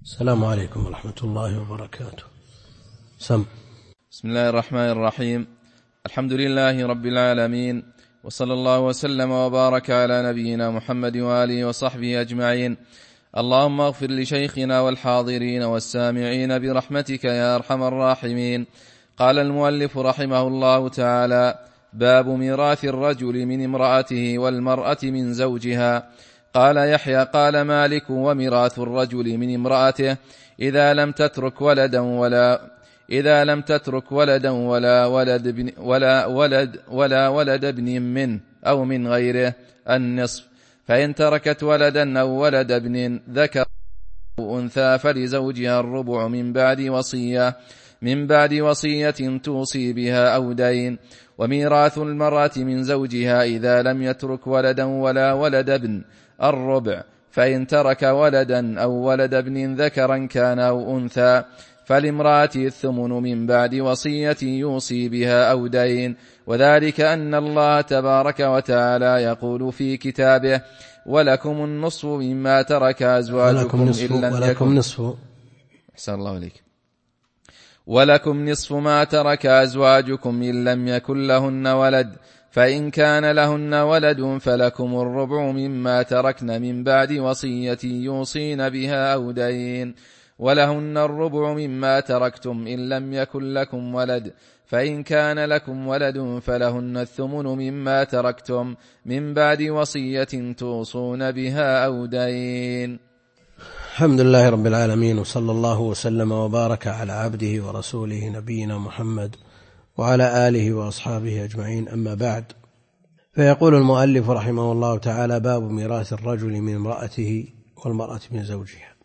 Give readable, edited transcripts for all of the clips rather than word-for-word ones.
السلام عليكم ورحمة الله وبركاته. بسم الله الرحمن الرحيم. الحمد لله رب العالمين، وصلى الله وسلم وبارك على نبينا محمد وآله وصحبه أجمعين. اللهم اغفر لشيخنا والحاضرين والسامعين برحمتك يا أرحم الراحمين. قال المؤلف رحمه الله تعالى: باب ميراث الرجل من امرأته والمرأة من زوجها. قال يحيى: قال مالك: وميراث الرجل من امرأته إذا لم تترك ولدا ولا ولد ابن منه أو من غيره النصف، فإن تركت ولدا أو ولد ابن ذكر أو أنثى فلزوجها الربع من بعد وصية توصي بها أو دين. وميراث المرأة من زوجها إذا لم يترك ولدا ولا ولد ابن الربع، فإن ترك ولدا أو ولد ابن ذكرا كان أو أنثى فالامرأة الثمن من بعد وصية يوصي بها أو دين. وذلك أن الله تبارك وتعالى يقول في كتابه: ولكم النصف مما ترك أزواجكم ولكم نصف ما ترك أزواجكم إن لم يكن لهن ولد، فإن كان لهن ولد فلكم الربع مما تركن من بعد وصية يوصين بها أو دين. ولهن الربع مما تركتم إن لم يكن لكم ولد، فإن كان لكم ولد فلهن الثمن مما تركتم من بعد وصية توصون بها أو دين. الحمد لله رب العالمين، وصلى الله وسلم وبارك على عبده ورسوله نبينا محمد وعلى آله وأصحابه أجمعين، أما بعد. فيقول المؤلف رحمه الله تعالى: باب ميراث الرجل من امرأته والمرأة من زوجها.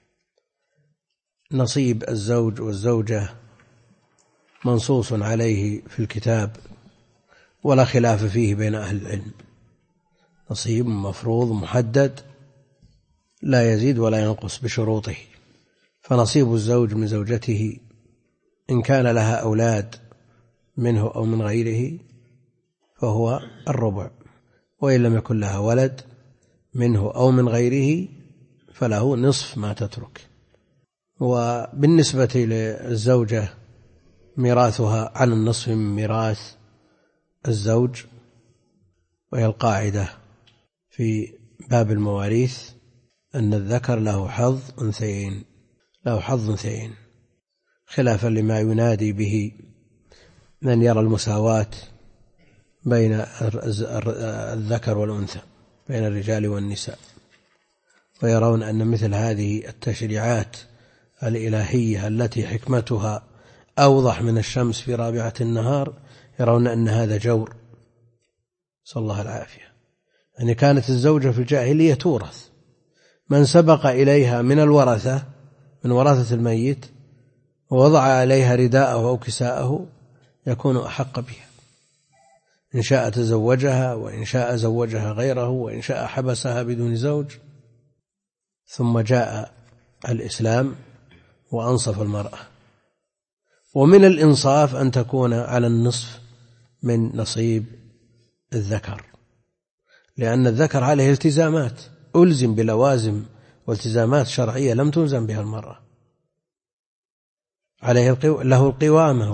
نصيب الزوج والزوجة منصوص عليه في الكتاب ولا خلاف فيه بين أهل العلم، نصيب مفروض محدد لا يزيد ولا ينقص بشروطه. فنصيب الزوج من زوجته إن كان لها أولاد منه أو من غيره فهو الربع، وإن لم يكن لها ولد منه أو من غيره فله نصف ما تترك. وبالنسبة للزوجة ميراثها عن النصف من ميراث الزوج، وهي القاعدة في باب المواريث أن الذكر له حظ أنثيين، خلافا لما ينادي به من يرى المساواة بين الذكر والأنثى، بين الرجال والنساء، ويرون أن مثل هذه التشريعات الإلهية التي حكمتها أوضح من الشمس في رابعة النهار، يرون أن هذا جور، صلى الله العافية. يعني كانت الزوجة في الجاهلية تورث، من سبق إليها من الورثة من ورثة الميت ووضع عليها رداءه أو كساءه يكون أحق بها، إن شاء تزوجها، وإن شاء زوجها غيره، وإن شاء حبسها بدون زوج. ثم جاء الإسلام وأنصف المرأة، ومن الإنصاف أن تكون على النصف من نصيب الذكر، لأن الذكر عليه التزامات، ألزم بلوازم والتزامات شرعية لم تلزم بها المرأة. له القوامة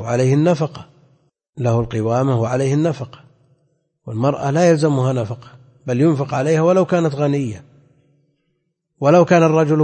وعليه النفقة، والمرأة لا يلزمها نفقة، بل ينفق عليها ولو كانت غنية، ولو كان الرجل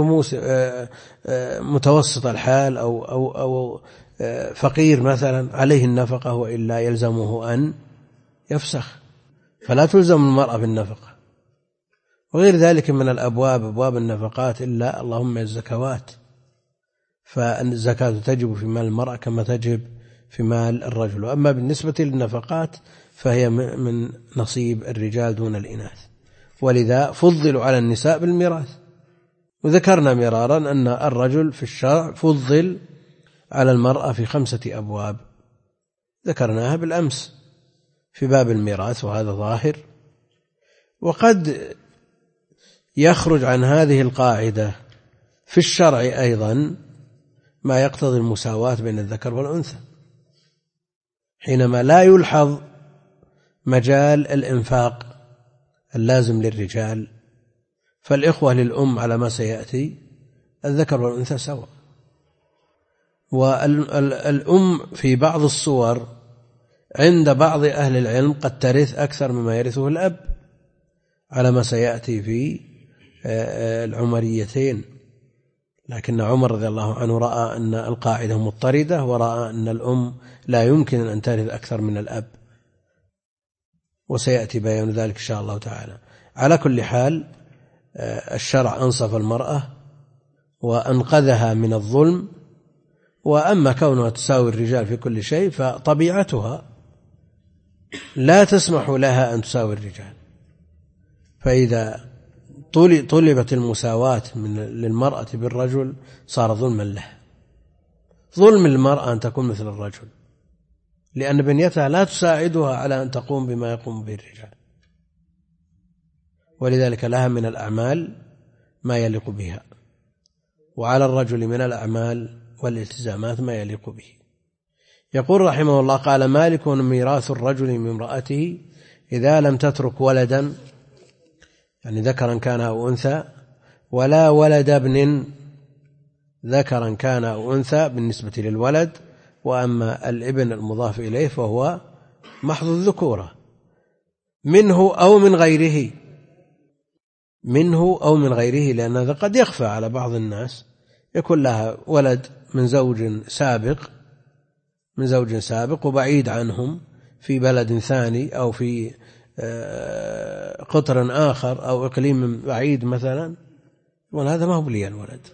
متوسط الحال أو فقير مثلا، عليه النفقة، وإلا يلزمه أن يفسخ، فلا تلزم المرأة بالنفقة. وغير ذلك من الأبواب، أبواب النفقات، إلا اللهم الزكوات، فالزكاة تجب في مال المرأة كما تجب في مال الرجل. أما بالنسبة للنفقات فهي من نصيب الرجال دون الإناث، ولذا فضلوا على النساء بالميراث. وذكرنا مرارا أن الرجل في الشرع فضل على المرأة في 5 أبواب ذكرناها بالأمس في باب الميراث، وهذا ظاهر. وقد يخرج عن هذه القاعدة في الشرع أيضا ما يقتضي المساواة بين الذكر والأنثى، حينما لا يلحظ مجال الإنفاق اللازم للرجال، فالإخوة للأم على ما سيأتي الذكر والأنثى سواء. والأم في بعض الصور عند بعض أهل العلم قد ترث أكثر مما يرثه الأب، على ما سيأتي في العمريتين. لكن عمر رضي الله عنه رأى أن القاعدة مضطردة، ورأى أن الأم لا يمكن أن ترث أكثر من الأب، وسيأتي بيان ذلك إن شاء الله تعالى. على كل حال الشرع أنصف المرأة وأنقذها من الظلم. وأما كونها تساوي الرجال في كل شيء فطبيعتها لا تسمح لها أن تساوي الرجال. فإذا طلبت المساواة للمرأة بالرجل صار ظلما لها. ظلم المرأة أن تكون مثل الرجل، لأن بنيتها لا تساعدها على أن تقوم بما يقوم به الرجال، ولذلك لها من الأعمال ما يليق بها، وعلى الرجل من الأعمال والالتزامات ما يليق به. يقول رحمه الله: قال مالك: ميراث الرجل من امرأته إذا لم تترك ولدا، يعني ذكرا كان أو أنثى، ولا ولد ابن، ذكرا كان أو أنثى بالنسبة للولد، وأما الابن المضاف إليه فهو محض الذكورة، منه أو من غيره، منه أو من غيره، لأن هذا قد يخفى على بعض الناس، يكون لها ولد من زوج سابق وبعيد عنهم في بلد ثاني أو في قطر آخر أو إقليم بعيد مثلا، وهذا ما هو لي الولد،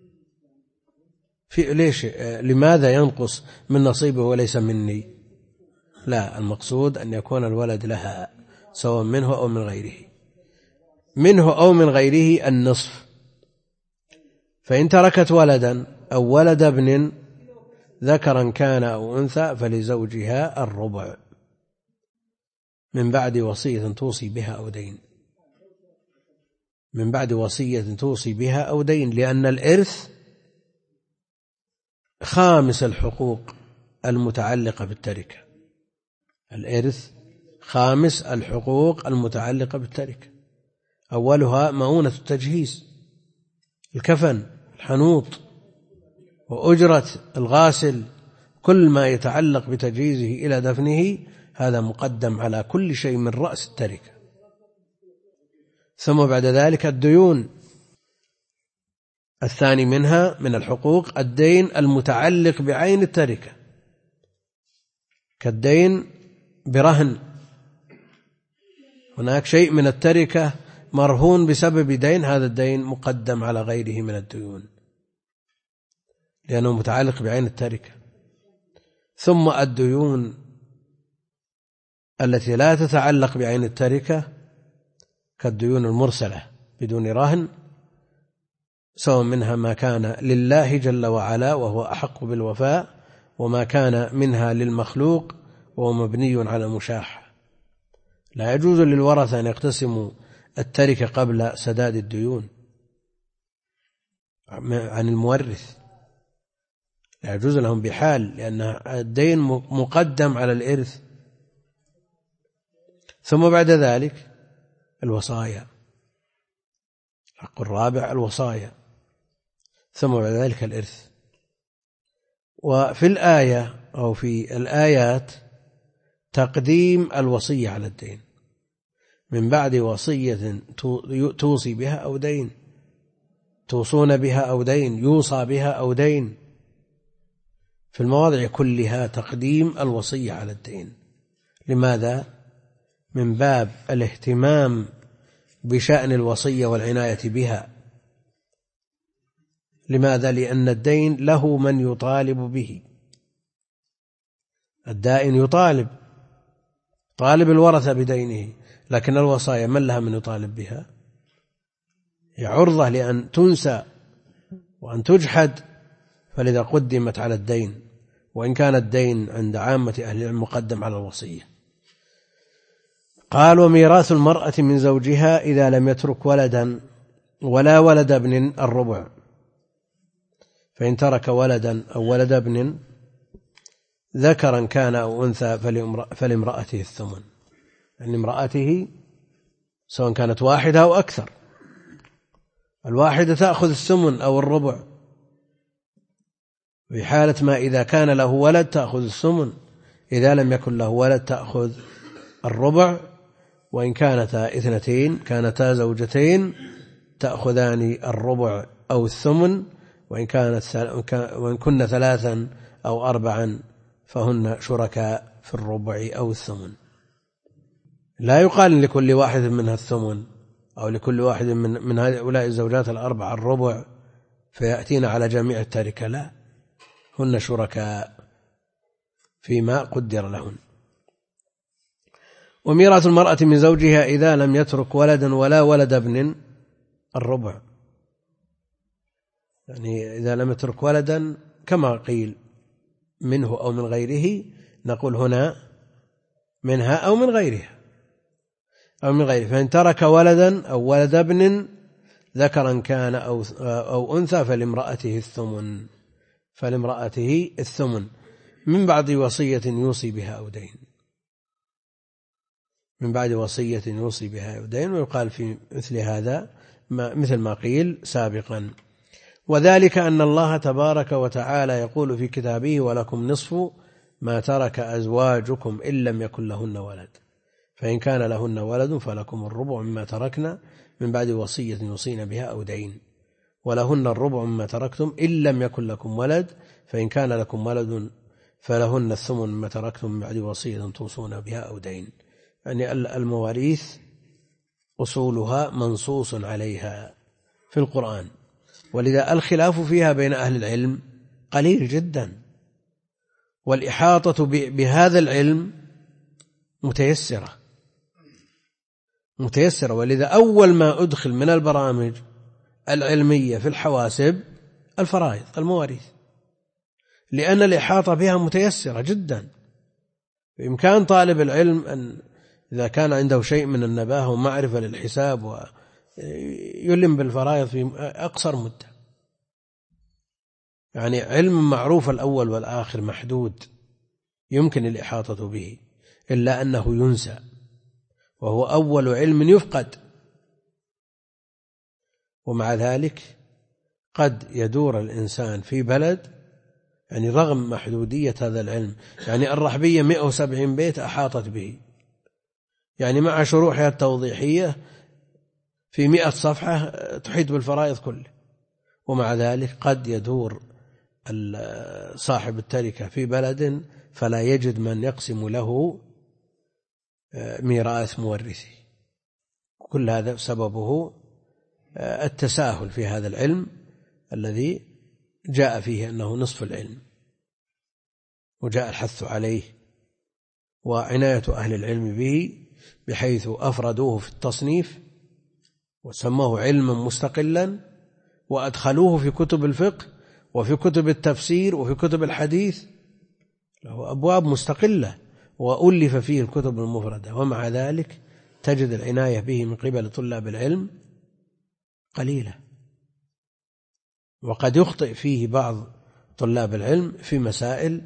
ليش؟ لماذا ينقص من نصيبه وليس مني؟ لا، المقصود أن يكون الولد لها سواء منه أو من غيره. منه أو من غيره النصف. فإن تركت ولدا أو ولد ابن ذكرا كان أو أنثى فلزوجها الربع من بعد وصية توصي بها أو دين. من بعد وصية توصي بها أو دين، لأن الإرث خامس الحقوق المتعلقة بالتركة. الإرث خامس الحقوق المتعلقة بالتركة، أولها مؤونة التجهيز، الكفن، الحنوط، وأجرة الغاسل، كل ما يتعلق بتجهيزه إلى دفنه هذا مقدم على كل شيء من رأس التركة. ثم بعد ذلك الديون، الثاني منها من الحقوق الدين المتعلق بعين التركة، كالدين برهن، هناك شيء من التركة مرهون بسبب دين، هذا الدين مقدم على غيره من الديون لأنه متعلق بعين التركة. ثم الديون التي لا تتعلق بعين التركة كالديون المرسلة بدون رهن، سواء منها ما كان لله جل وعلا وهو أحق بالوفاء، وما كان منها للمخلوق وهو مبني على المشاحة. لا يجوز للورثة أن يقتسموا التركة قبل سداد الديون عن المورث، لا يجوز لهم بحال، لأن الدين مقدم على الإرث. ثم بعد ذلك الوصايا، الحق الرابع الوصايا، ثم بعد ذلك الإرث. وفي الآية أو في الآيات تقديم الوصية على الدين من بعد وصية توصي بها أو دين، توصون بها أو دين، يوصى بها أو دين، في المواضع كلها تقديم الوصية على الدين. لماذا؟ من باب الاهتمام بشأن الوصية والعناية بها. لماذا؟ لأن الدين له من يطالب به، الدائن يطالب الورثة بدينه، لكن الوصايا من لها من يطالب بها؟ هي عرضة لأن تنسى وأن تجحد، فلذا قدمت على الدين، وإن كان الدين عند عامة أهل العلم مقدم على الوصية. قال: وميراث المرأة من زوجها إذا لم يترك ولدا ولا ولد ابن الربع، فإن ترك ولدا أو ولد ابن ذكرا كان أو أنثى فلامرأته الثمن، يعني امرأته سواء كانت واحدة أو أكثر، الواحدة تأخذ الثمن أو الربع، في حالة ما إذا كان له ولد تأخذ الثمن، إذا لم يكن له ولد تأخذ الربع، وإن كانتا اثنتين كانتا زوجتين تأخذان الربع أو الثمن، وإن كن ثلاثا أو أربعا فهن شركاء في الربع أو الثمن. لا يقال لكل واحد منها الثمن أو لكل واحد من هؤلاء الزوجات الأربعة الربع فيأتين على جميع التركة، لا، هن شركاء فيما قدر لهن. وميراث المرأة من زوجها إذا لم يترك ولدا ولا ولد ابن الربع، يعني إذا لم يترك ولدا كما قيل منه أو من غيره، نقول هنا منها أو من غيرها أو من غيره. فإن ترك ولدا أو ولد ابن ذكرا كان أو أنثى فلامرأته الثمن من بعد وصية يوصي بها أو دين، من بعد وصية يوصي بها أو دين. ويقال في مثل هذا مثل ما قيل سابقا. وذلك أن الله تبارك وتعالى يقول في كتابه: ولكم نصف ما ترك أزواجكم إن لم يكن لهن ولد، فإن كان لهن ولد فلكم الربع مما تركنا من بعد وصية يوصين بها أو دين، ولهن الربع مما تركتم إن لم يكن لكم ولد، فإن كان لكم ولد فلهن الثمن مما تركتم من بعد وصية توصون بها أو دين. يعني المواريث أصولها منصوص عليها في القرآن، ولذا الخلاف فيها بين أهل العلم قليل جدا، والإحاطة بهذا العلم متيسرة، ولذا أول ما أدخل من البرامج العلمية في الحواسب الفرائض المواريث، لأن الإحاطة بها متيسرة جدا. بإمكان طالب العلم أن إذا كان عنده شيء من النباهة ومعرفة للحساب ويلم بالفرائض في أقصر مدة، يعني علم معروف الأول والآخر محدود يمكن الإحاطة به، إلا أنه ينسى، وهو أول علم يفقد. ومع ذلك قد يدور الإنسان في بلد، يعني رغم محدودية هذا العلم، يعني الرحبية 170 بيت أحاطت به، يعني مع شروحها التوضيحية في 100 صفحة تحيط بالفرائض كله، ومع ذلك قد يدور صاحب التركة في بلد فلا يجد من يقسم له ميراث مورثه. كل هذا سببه التساهل في هذا العلم الذي جاء فيه أنه نصف العلم، وجاء الحث عليه وعناية أهل العلم به، بحيث أفردوه في التصنيف وسموه علما مستقلا، وأدخلوه في كتب الفقه وفي كتب التفسير وفي كتب الحديث، له أبواب مستقلة وألف فيه الكتب المفردة، ومع ذلك تجد العناية به من قبل طلاب العلم قليلة، وقد يخطئ فيه بعض طلاب العلم في مسائل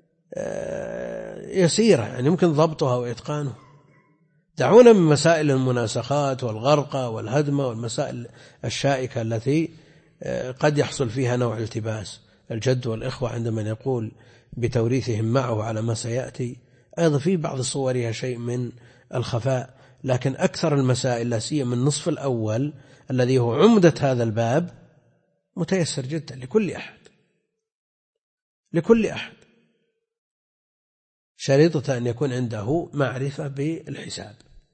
يسيرة يعني يمكن ضبطها وإتقانها. دعونا من مسائل المناسخات والغرقة والهدمة والمسائل الشائكة التي قد يحصل فيها نوع التباس. الجد والإخوة عندما يقول بتوريثهم معه على ما سيأتي، أيضا في بعض صورها شيء من الخفاء، لكن أكثر المسائل لا سيما من النصف الأول الذي هو عمدة هذا الباب متيسر جدا لكل أحد، شريطة أن يكون عنده معرفة بالحساب.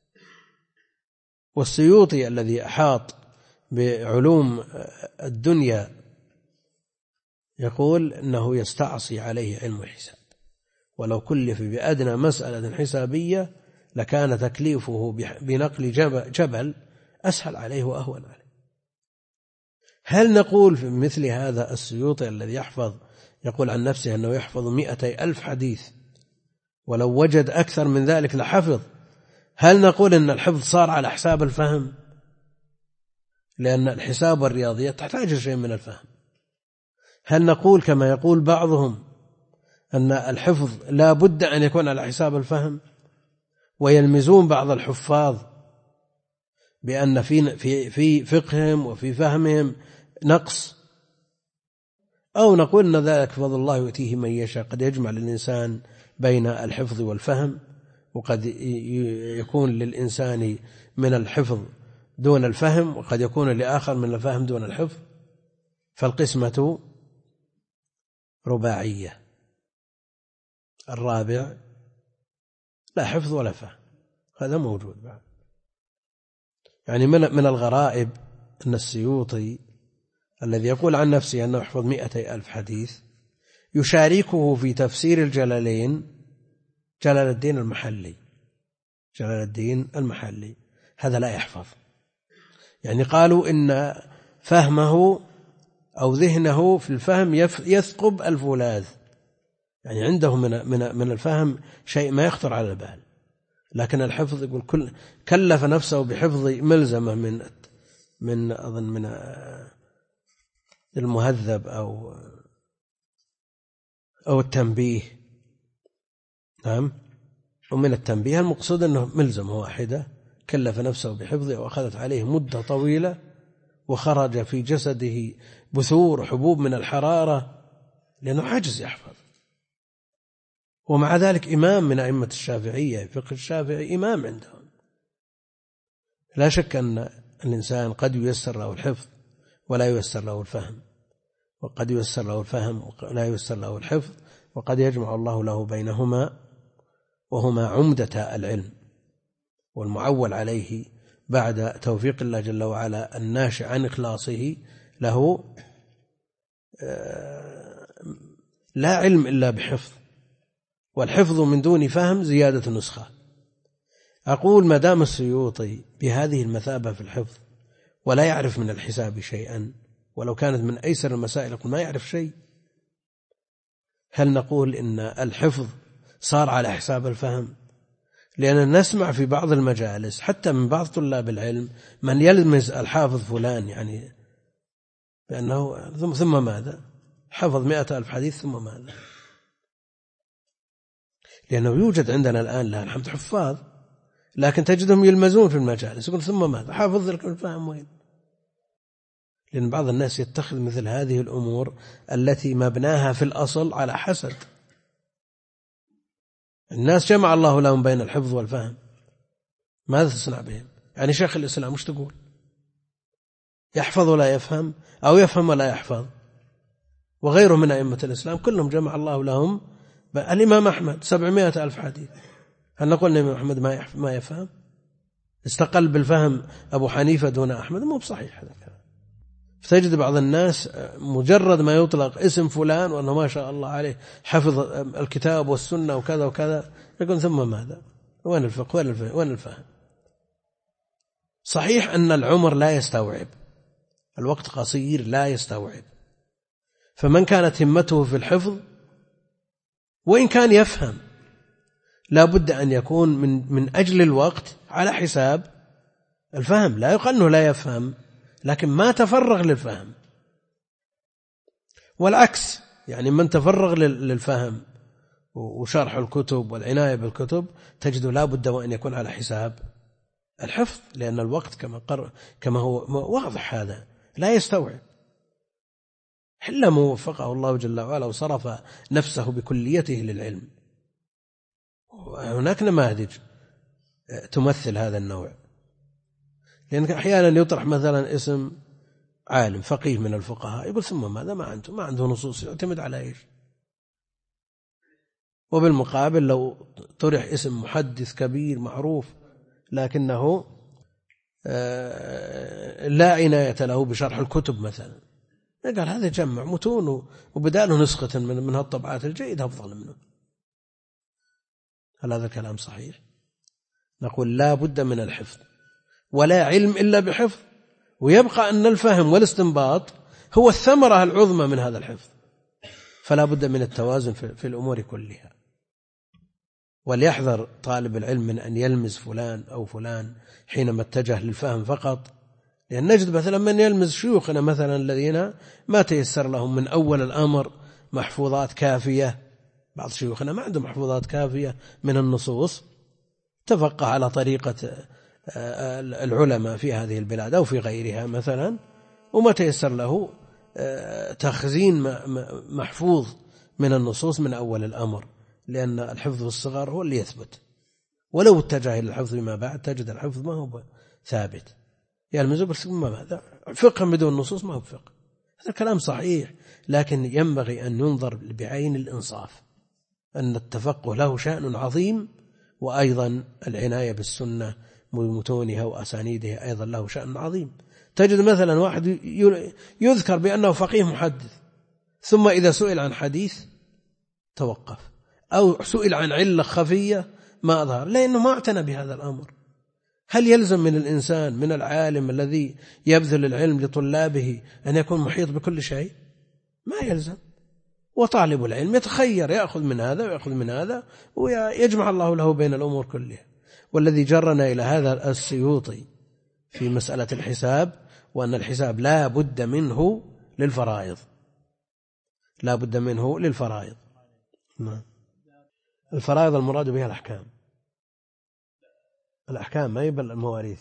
والسيوطي الذي أحاط بعلوم الدنيا يقول إنه يستعصي عليه علم الحساب، ولو كلف بأدنى مسألة حسابية لكان تكليفه بنقل جبل أسهل عليه وأهون عليه. هل نقول في مثل هذا السيوطي الذي يقول عن نفسه أنه يحفظ 200,000 حديث ولو وجد أكثر من ذلك لحفظ، هل نقول أن الحفظ صار على حساب الفهم؟ لأن الحساب والرياضيات تحتاج شيء من الفهم. هل نقول كما يقول بعضهم أن الحفظ لا بد أن يكون على حساب الفهم؟ ويلمزون بعض الحفاظ بأن في فقههم وفي فهمهم نقص، أو نقول أن ذلك فضل الله يؤتيه من يشاء. قد يجمع للإنسان بين الحفظ والفهم، وقد يكون للإنسان من الحفظ دون الفهم، وقد يكون لآخر من الفهم دون الحفظ. فالقسمة رباعية. الرابع لا حفظ ولا فهم، هذا موجود بعد. يعني من الغرائب أن السيوطي الذي يقول عن نفسه أنه يحفظ 200,000 حديث يشاركه في تفسير الجلالين جلال الدين المحلي، هذا لا يحفظ. يعني قالوا إن فهمه أو ذهنه في الفهم يثقب الفولاذ، يعني عنده من الفهم شيء ما يخطر على البال، لكن الحفظ يقول كلف نفسه بحفظ ملزمة من أظن من المهذب أو التنبيه. نعم. ومن التنبيه المقصود أنه ملزمة واحدة كلف نفسه بحفظه وأخذت عليه مدة طويلة، وخرج في جسده بثور حبوب من الحرارة لأنه عجز يحفظ. ومع ذلك إمام من أئمة الشافعية، فقه الشافعي إمام عندهم. لا شك أن الإنسان قد ييسر له الحفظ ولا ييسر له الفهم، وقد ييسر له الفهم ولا ييسر له الحفظ، وقد يجمع الله له بينهما، وهما عمدة العلم والمعول عليه بعد توفيق الله جل وعلا الناشئ عن إخلاصه له. لا علم إلا بحفظ، والحفظ من دون فهم زيادة نسخة. أقول ما دام السيوطي بهذه المثابة في الحفظ ولا يعرف من الحساب شيئا، ولو كانت من أيسر المسائل يقول ما يعرف شيء، هل نقول إن الحفظ صار على حساب الفهم؟ لأننا نسمع في بعض المجالس حتى من بعض طلاب العلم من يلمز الحافظ فلان، يعني بأنه ثم ماذا؟ حفظ 100,000 حديث ثم ماذا؟ لأنه يوجد عندنا الآن لها الحمد حفاظ، لكن تجدهم يلمزون في المجالس يقول ثم ماذا؟ حافظ لك الفهم وين؟ لأن بعض الناس يتخذ مثل هذه الأمور التي مبناها في الأصل على حسد. الناس جمع الله لهم بين الحفظ والفهم، ماذا تصنع بهم؟ يعني شيخ الإسلام وش تقول؟ يحفظ ولا يفهم، أو يفهم ولا يحفظ؟ وغيره من أئمة الإسلام كلهم جمع الله لهم. الإمام أحمد 700,000 حديث، هل نقول أن الإمام أحمد ما يفهم؟ استقل بالفهم أبو حنيفة دون أحمد؟ مو بصحيح هذا الكلام. فتجد بعض الناس مجرد ما يطلق اسم فلان وأنه ما شاء الله عليه حفظ الكتاب والسنة وكذا وكذا، يقول ثم ماذا؟ وين الفقه وين الفهم؟ صحيح أن العمر لا يستوعب، الوقت قصير لا يستوعب، فمن كانت همته في الحفظ وإن كان يفهم لا بد أن يكون من أجل الوقت على حساب الفهم. لا يقال أنه لا يفهم، لكن ما تفرغ للفهم. والعكس، يعني من تفرغ للفهم وشرح الكتب والعناية بالكتب تجده لا بد وأن يكون على حساب الحفظ، لأن الوقت كما هو واضح هذا لا يستوعب. إلا من وفقه الله جل وعلا وصرف نفسه بكليته للعلم. هناك نماذج تمثل هذا النوع، لأن أحيانا يطرح مثلا اسم عالم فقيه من الفقهاء يقول ثم ماذا؟ ما عنده نصوص، يعتمد على إيش؟ وبالمقابل لو طرح اسم محدث كبير معروف لكنه لا عناية له بشرح الكتب مثلا، قال هذا جمع متون وبداله نسخة من هالطبعات الجيدة أفضل منه. هل هذا كلام صحيح؟ نقول لا بد من الحفظ، ولا علم إلا بحفظ، ويبقى أن الفهم والاستنباط هو الثمرة العظمى من هذا الحفظ، فلا بد من التوازن في الأمور كلها. وليحذر طالب العلم من أن يلمز فلان أو فلان حينما اتجه للفهم فقط، لأن نجد مثلا من يلمز شيوخنا مثلا الذين ما تيسر لهم من أول الأمر محفوظات كافية. بعض شيوخنا ما عندهم محفوظات كافية من النصوص، تفقه على طريقة العلماء في هذه البلاد أو في غيرها مثلا، وما تيسر له تخزين محفوظ من النصوص من أول الأمر، لأن الحفظ في الصغر هو اللي يثبت، ولو اتجه إلى الحفظ ما بعد تجد الحفظ ما هو ثابت. يعني ما بعد فقه بدون نصوص ما هو فقه. هذا الكلام صحيح، لكن ينبغي أن ينظر بعين الإنصاف، أن التفقه له شأن عظيم، وأيضا العناية بالسنة بمتونها وأسانيدها أيضا له شأن عظيم. تجد مثلا واحد يذكر بأنه فقيه محدث، ثم إذا سئل عن حديث توقف، أو سئل عن علة خفية ما أظهر، لأنه ما اعتنى بهذا الأمر. هل يلزم من الإنسان من العالم الذي يبذل العلم لطلابه أن يكون محيط بكل شيء؟ ما يلزم. وطالب العلم يتخير، يأخذ من هذا ويأخذ من هذا، ويجمع الله له بين الأمور كلها. والذي جرنا إلى هذا السيوطي في مسألة الحساب، وأن الحساب لا بد منه للفرائض، لا بد منه للفرائض. الفرائض المراد بها الأحكام، الأحكام ما يبل المواريث.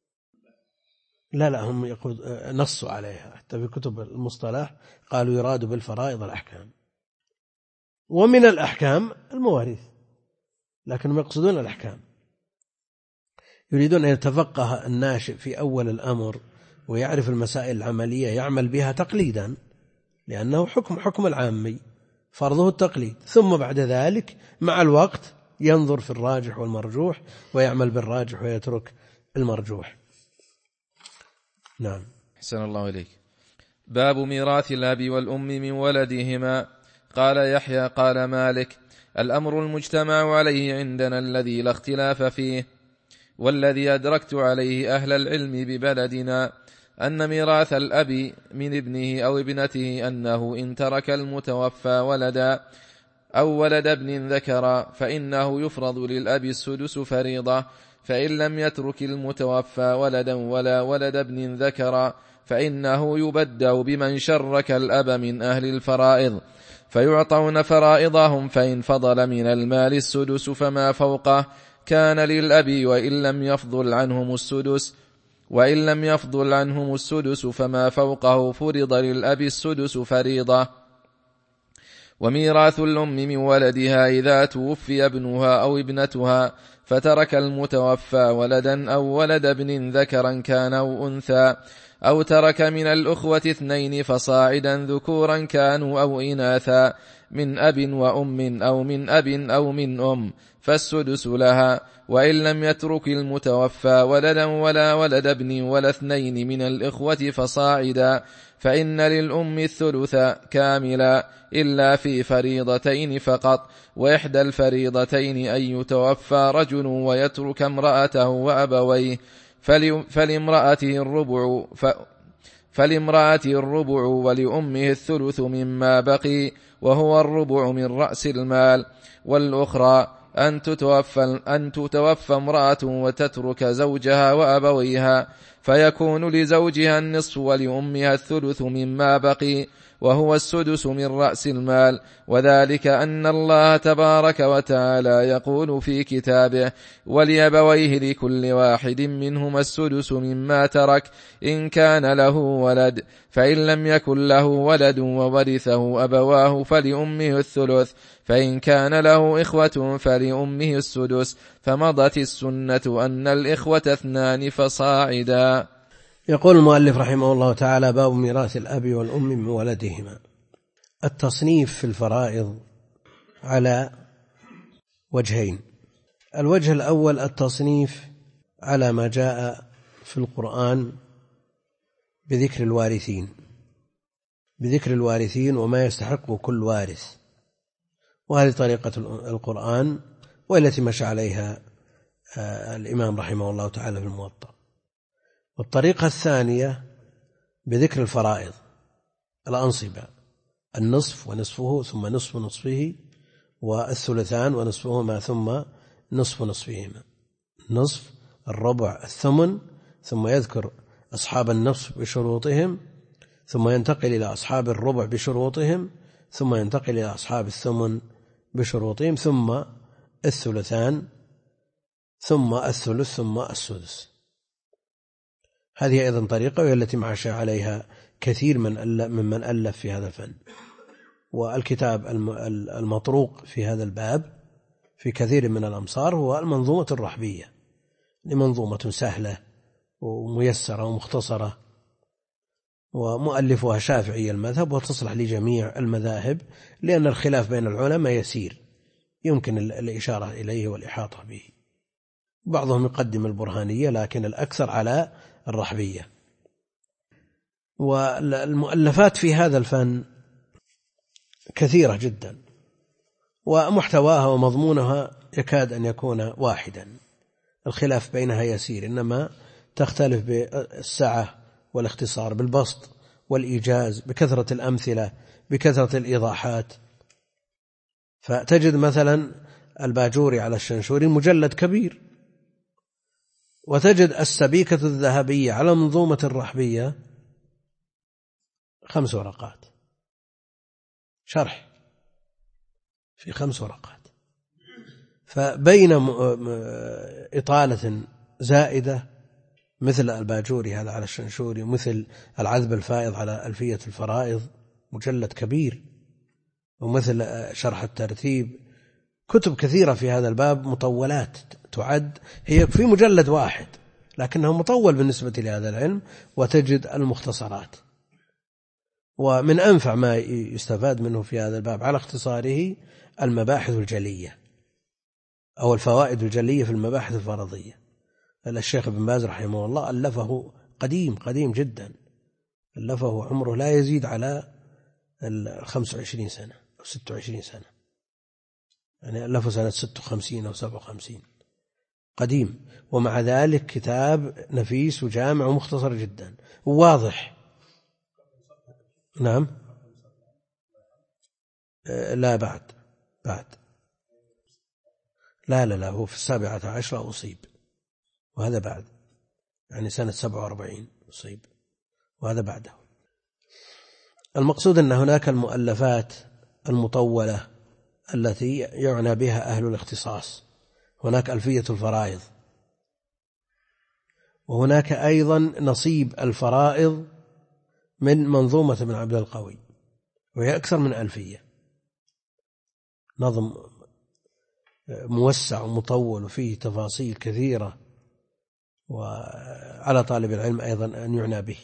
لا هم نصوا عليها حتى في كتب المصطلح، قالوا يراد بالفرائض الأحكام، ومن الأحكام المواريث، لكنهم يقصدون الأحكام. يريدون أن يتفقه الناشئ في أول الأمر ويعرف المسائل العملية يعمل بها تقليدا، لأنه حكم العامي فرضه التقليد، ثم بعد ذلك مع الوقت ينظر في الراجح والمرجوح ويعمل بالراجح ويترك المرجوح. نعم. أحسن الله إليك. باب ميراث الأب والأم من ولدهما. قال يحيى قال مالك: الأمر المجتمع عليه عندنا الذي لا اختلاف فيه، والذي أدركت عليه أهل العلم ببلدنا، أن ميراث الأب من ابنه أو ابنته أنه إن ترك المتوفى ولدا أو ولد ابن ذكر فإنه يفرض للأب السدس فريضة، فإن لم يترك المتوفى ولدا ولا ولد ابن ذكر فإنه يبدأ بمن شرك الأب من أهل الفرائض، فيعطون فرائضهم، فإن فضل من المال السدس فما فوقه كان للأب، وإن لم يفضل عنهم السدس فما فوقه فرض للأب السدس فريضة. وميراث الأم من ولدها إذا توفي ابنها أو ابنتها فترك المتوفى ولدا أو ولد ابن ذكرا كان أو أنثى، أو ترك من الأخوة 2 فصاعدا ذكورا كانوا أو إناثا، من أب وأم أو من أب أو من أم، فالسدس لها. وإن لم يترك المتوفى ولدا ولا ولد ابن ولا 2 من الإخوة فصاعدا، فإن للأم الثلث كاملا إلا في فريضتين فقط، وإحدى الفريضتين أن يتوفى رجل ويترك امرأته وأبويه، فلامرأته الربع ولأمه الثلث مما بقي، وهو الربع من رأس المال. والأخرى أن تتوفى امرأة وتترك زوجها وأبويها، فيكون لزوجها النصف ولأمها الثلث مما بقي، وهو السدس من رأس المال. وذلك أن الله تبارك وتعالى يقول في كتابه: ولأبويه لكل واحد منهما السدس مما ترك إن كان له ولد، فإن لم يكن له ولد وورثه أبواه فلأمه الثلث، فإن كان له إخوة فلأمه السدس، فمضت السنة أن الإخوة 2 فصاعدا. يقول المؤلف رحمه الله تعالى: باب ميراث الأب والأم من ولدهما. التصنيف في الفرائض على وجهين: الوجه الأول التصنيف على ما جاء في القرآن بذكر الوارثين وما يستحقه كل وارث، وهذه طريقة القرآن والتي مشى عليها الإمام رحمه الله تعالى في الموطأ. والطريقة الثانية بذكر الفرائض، الأنصبة: النصف ونصفه ثم نصف نصفه، والثلثان ونصفهما ثم نصف نصفهما. النصف، الربع، الثمن، ثم يذكر أصحاب النصف بشروطهم، ثم ينتقل إلى أصحاب الربع بشروطهم، ثم ينتقل إلى أصحاب الثمن بشروطهم، ثم الثلثان، ثم الثلث ثم السدس. هذه أيضا طريقة، وهي التي ماشى عليها كثير ممن ألف في هذا الفن. والكتاب المطروق في هذا الباب في كثير من الأمصار هو المنظومة الرحبية، لمنظومة سهلة وميسرة ومختصرة، ومؤلفها شافعي المذهب، وتصلح لجميع المذاهب، لأن الخلاف بين العلماء يسير يمكن الإشارة إليه والإحاطة به. بعضهم يقدم البرهانية، لكن الأكثر على الرحبية. والمؤلفات في هذا الفن كثيرة جدا، ومحتواها ومضمونها يكاد أن يكون واحدا، الخلاف بينها يسير، إنما تختلف بالسعة والاختصار، بالبسط والإيجاز، بكثرة الأمثلة، بكثرة الإيضاحات. فتجد مثلا الباجوري على الشنشوري مجلد كبير، وتجد السبيكة الذهبية على منظومة الرحبية 5 ورقات شرح في 5 ورقات. فبين إطالة زائدة مثل الباجوري هذا على الشنشوري، مثل العذب الفائض على ألفية الفرائض مجلد كبير، ومثل شرح الترتيب، كتب كثيرة في هذا الباب مطولات تعد هي في مجلد واحد، لكنه مطول بالنسبة لهذا العلم. وتجد المختصرات. ومن أنفع ما يستفاد منه في هذا الباب على اختصاره المباحث الجلية أو الفوائد الجلية في المباحث الفرضية. الشيخ ابن باز رحمه الله ألفه قديم جدا، ألفه عمره لا يزيد على 25 سنة أو 26 سنة، يعني ألفه سنة 56 أو 57، قديم. ومع ذلك كتاب نفيس وجامع ومختصر جدا وواضح. نعم، لا بعد لا هو في 17 أصيب، وهذا بعد، يعني سنة 47 أصيب، وهذا بعده. المقصود أن هناك المؤلفات المطولة التي يعنى بها أهل الاختصاص، هناك ألفية الفرائض، وهناك أيضا نصيب الفرائض من منظومة ابن عبد القوي، وهي أكثر من ألفية، نظم موسع ومطول وفيه تفاصيل كثيرة، وعلى طالب العلم أيضا أن يعنى به.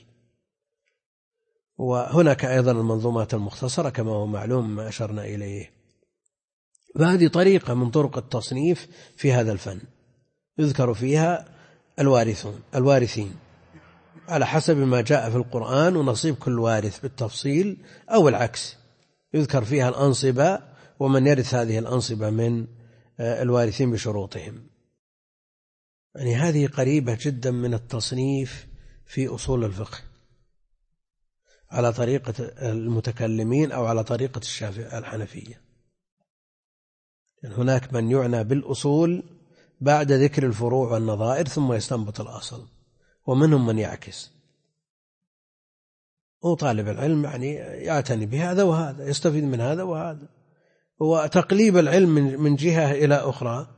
وهناك أيضا المنظومات المختصرة كما هو معلوم ما أشرنا إليه. فهذه طريقة من طرق التصنيف في هذا الفن، يذكر فيها الوارثين على حسب ما جاء في القرآن، ونصيب كل وارث بالتفصيل، أو العكس، يذكر فيها الأنصبة ومن يرث هذه الأنصبة من الوارثين بشروطهم. يعني هذه قريبة جدا من التصنيف في أصول الفقه على طريقة المتكلمين أو على طريقة الحنفية. يعني هناك من يعنى بالأصول بعد ذكر الفروع والنظائر ثم يستنبط الأصل، ومنهم من يعكس. وطالب العلم يعني يعتني بهذا وهذا، يستفيد من هذا وهذا. وتقليب العلم من جهة إلى أخرى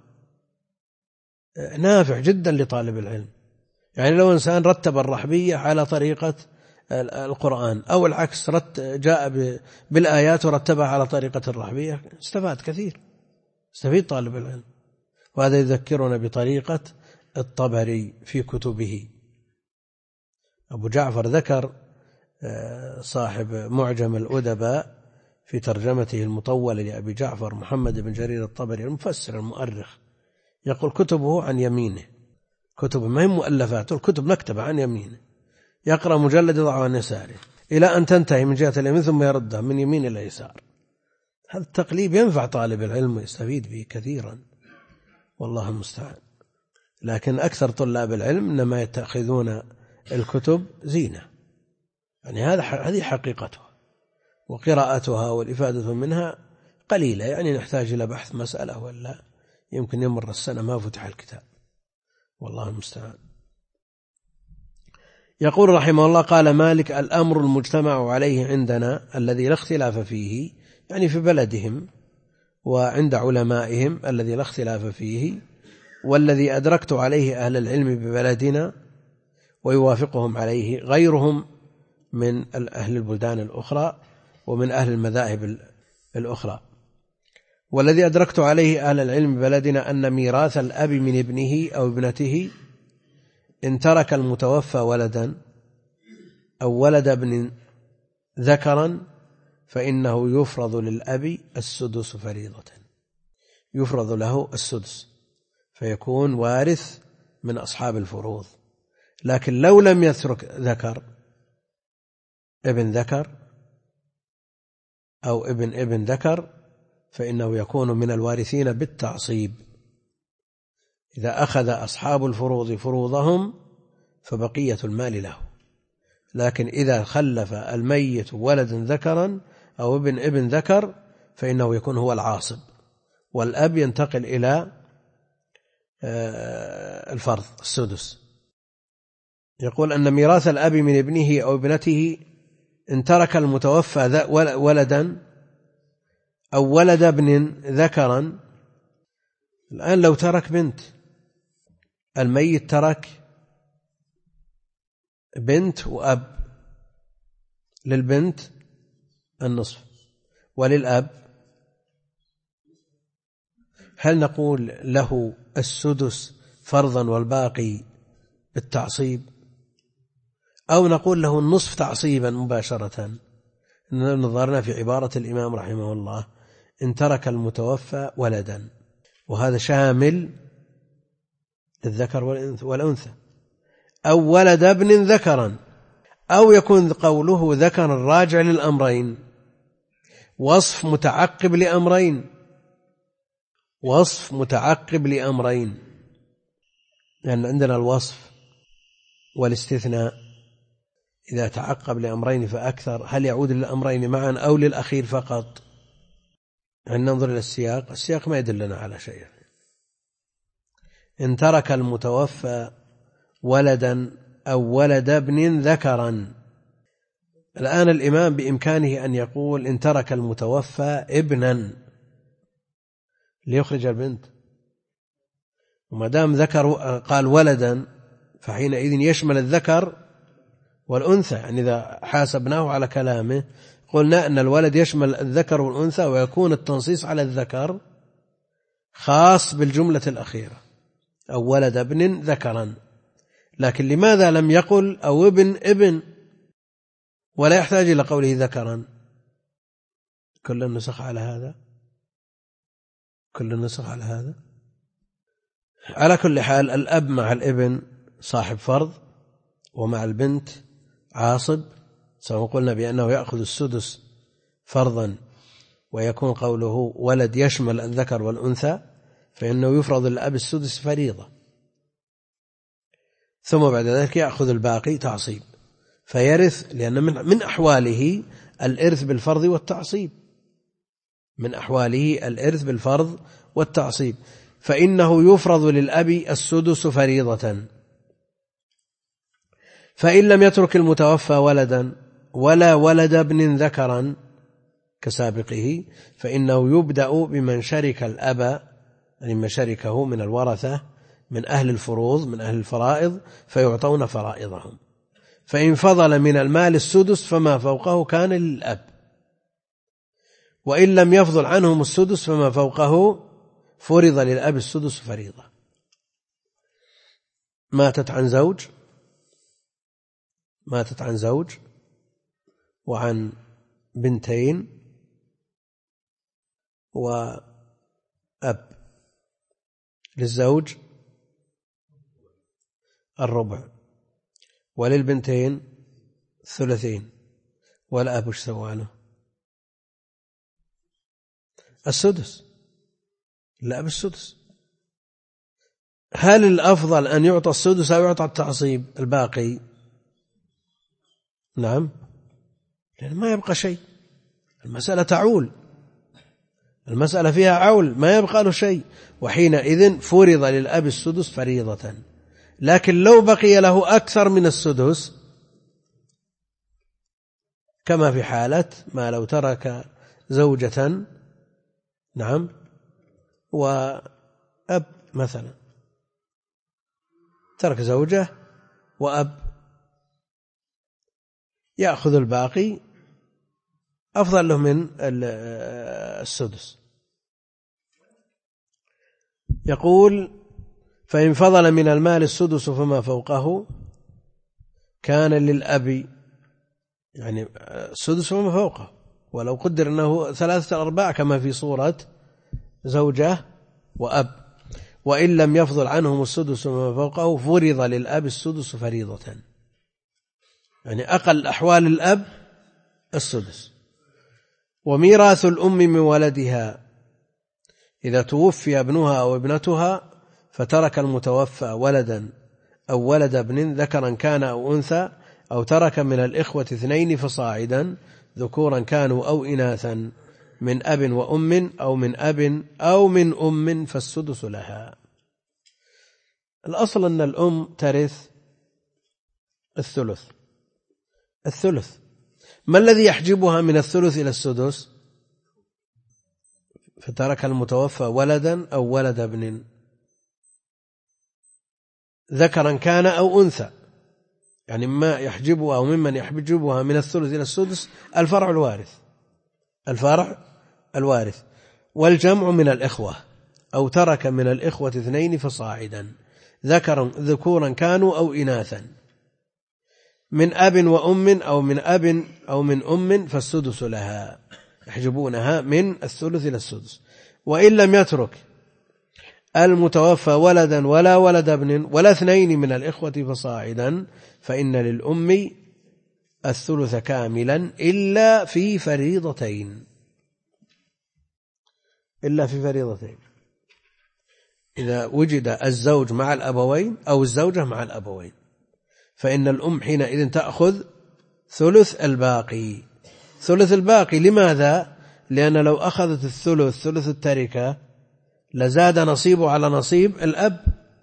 نافع جدا لطالب العلم. يعني لو إنسان رتب الرحبية على طريقة القرآن أو العكس، جاء بالآيات ورتبها على طريقة الرحبية، استفاد كثير، استفيد طالب العلم. وهذا يذكرنا بطريقة الطبري في كتبه. أبو جعفر ذكر صاحب معجم الأدباء في ترجمته المطولة لأبي جعفر محمد بن جرير الطبري المفسر المؤرخ، يقول كتبه عن يمينه، كتب ما هي مؤلفات، الكتب مكتبة عن يمينه، يقرأ مجلد يضعه عن يساره إلى أن تنتهي من جهة اليمين ثم يردها من يمين إلى يسار. هذا التقليب ينفع طالب العلم ويستفيد به كثيرا، والله المستعان. لكن أكثر طلاب العلم إنما يتخذون الكتب زينة، يعني هذه حقيقتها، وقراءتها والإفادة منها قليلة. يعني نحتاج إلى بحث مسألة ولا يمكن يمر السنة ما فتح الكتاب، والله المستعان. يقول رحمه الله: قال مالك: الأمر المجتمع عليه عندنا الذي لا اختلاف فيه، يعني في بلدهم وعند علمائهم الذي لا اختلاف فيه، والذي أدركت عليه أهل العلم ببلدنا ويوافقهم عليه غيرهم من أهل البلدان الأخرى ومن أهل المذاهب الأخرى. والذي أدركت عليه أهل العلم ببلدنا أن ميراث الأب من ابنه أو ابنته إن ترك المتوفى ولدا أو ولد ابن ذكرا فإنه يفرض للأب السدس فريضة، يفرض له السدس فيكون وارث من أصحاب الفروض. لكن لو لم يترك ذكر، ابن ذكر أو ابن ذكر، فإنه يكون من الوارثين بالتعصيب. إذا أخذ أصحاب الفروض فروضهم فبقية المال له، لكن إذا خلف الميت ولد ذكرا أو ابن ذكر فإنه يكون هو العاصب، والأب ينتقل إلى الفرض السدس. يقول أن ميراث الأب من ابنه أو ابنته إن ترك المتوفى ولدا أو ولد ابن ذكرا. الآن لو ترك بنت، الميت ترك بنت وأب، للبنت النصف وللأب، هل نقول له السدس فرضا والباقي بالتعصيب، أو نقول له النصف تعصيبا مباشرة؟ نظرنا في عبارة الإمام رحمه الله إن ترك المتوفى ولدا، وهذا شامل للذكر والأنثى، أو ولد ابن ذكرا، أو يكون قوله ذكر راجع للأمرين، وصف متعقب لأمرين، وصف متعقب لأمرين، لأن عندنا الوصف والاستثناء إذا تعقب لأمرين فأكثر هل يعود للأمرين معا أو للأخير فقط؟ أن ننظر إلى السياق، السياق ما يدلنا على شيء. إن ترك المتوفى ولدا أو ولد ابن ذكرا، الآن الإمام بإمكانه أن يقول إن ترك المتوفى ابنا ليخرج البنت، وما دام ذكر قال ولدا فحينئذ يشمل الذكر والأنثى. يعني إذا حاسبناه على كلامه قلنا أن الولد يشمل الذكر والأنثى، ويكون التنصيص على الذكر خاص بالجملة الأخيرة أو ولد ابن ذكرا. لكن لماذا لم يقل أو ابن ولا يحتاج إلى قوله ذكرا؟ كل النسخ على هذا، كل النسخ على هذا. على كل حال الأب مع الابن صاحب فرض، ومع البنت عاصب، سواء قلنا بأنه يأخذ السدس فرضا ويكون قوله ولد يشمل الذكر والأنثى فإنه يفرض للأب السدس فريضة، ثم بعد ذلك يأخذ الباقي تعصيب فيرث، لأن من أحواله الإرث بالفرض والتعصيب، من أحواله الإرث بالفرض والتعصيب، فإنه يفرض للأب السدس فريضة. فإن لم يترك المتوفى ولدا ولا ولد ابن ذكرا كسابقه فإنه يبدأ بمن شرك الأب، يعني من شركه من الورثة من أهل الفروض من أهل الفرائض فيعطون فرائضهم، فإن فضل من المال السدس فما فوقه كان للأب، وإن لم يفضل عنهم السدس فما فوقه فرض للأب السدس فريضة. ماتت عن زوج وعن بنتين وأب، للزوج الربع وللبنتين ثلثين، والأب ايش سوى له؟ السدس، الأب السدس. هل الأفضل أن يعطى السدس أو يعطى التعصيب الباقي؟ نعم، لأن ما يبقى شيء، المسألة تعول، المسألة فيها عول ما يبقى له شيء، وحينئذ فرض للأب السدس فريضة. لكن لو بقي له أكثر من السدس كما في حالة ما لو ترك زوجة نعم وأب مثلا، ترك زوجة وأب يأخذ الباقي، أفضل له من السدس. يقول: فإن فضل من المال السدس فما فوقه كان للأب، يعني السدس فما فوقه، ولو قدر أنه 3/4 كما في صورة زوجة وأب. وإن لم يفضل عنهم السدس فما فوقه فرض للأب السدس فريضة، يعني أقل أحوال الأب السدس. وميراث الأم من ولدها: إذا توفي ابنها أو ابنتها فترك المتوفى ولدا أو ولد ابن ذكرا كان أو أنثى، أو ترك من الإخوة 2 فصاعدا ذكورا كانوا أو إناثا، من أب وأم أو من أب أو من أم، فالسدس لها. الأصل أن الأم ترث الثلث. ما الذي يحجبها من الثلث إلى السدس؟ فترك المتوفى ولدا أو ولد ابن ذكرا كان أو أنثى، يعني ما يحجبها أو ممن يحجبها من الثلث إلى السدس الفرع الوارث. والجمع من الإخوة: أو ترك من الإخوة 2 فصاعدا ذكورا كانوا أو إناثا، من أب وأم أو من أب أو من أم، فالسدس لها، يحجبونها من الثلث إلى السدس. وإن لم يترك المتوفى ولدا ولا ولد ابن ولا 2 من الإخوة فصاعدا، فإن للأم الثلث كاملا إلا في فريضتين. إذا وجد الزوج مع الأبوين أو الزوجة مع الأبوين، فإن الأم حينئذ تأخذ ثلث الباقي. لماذا؟ لأن لو أخذت ثلث التركة لزاد نصيبه على نصيب الأب.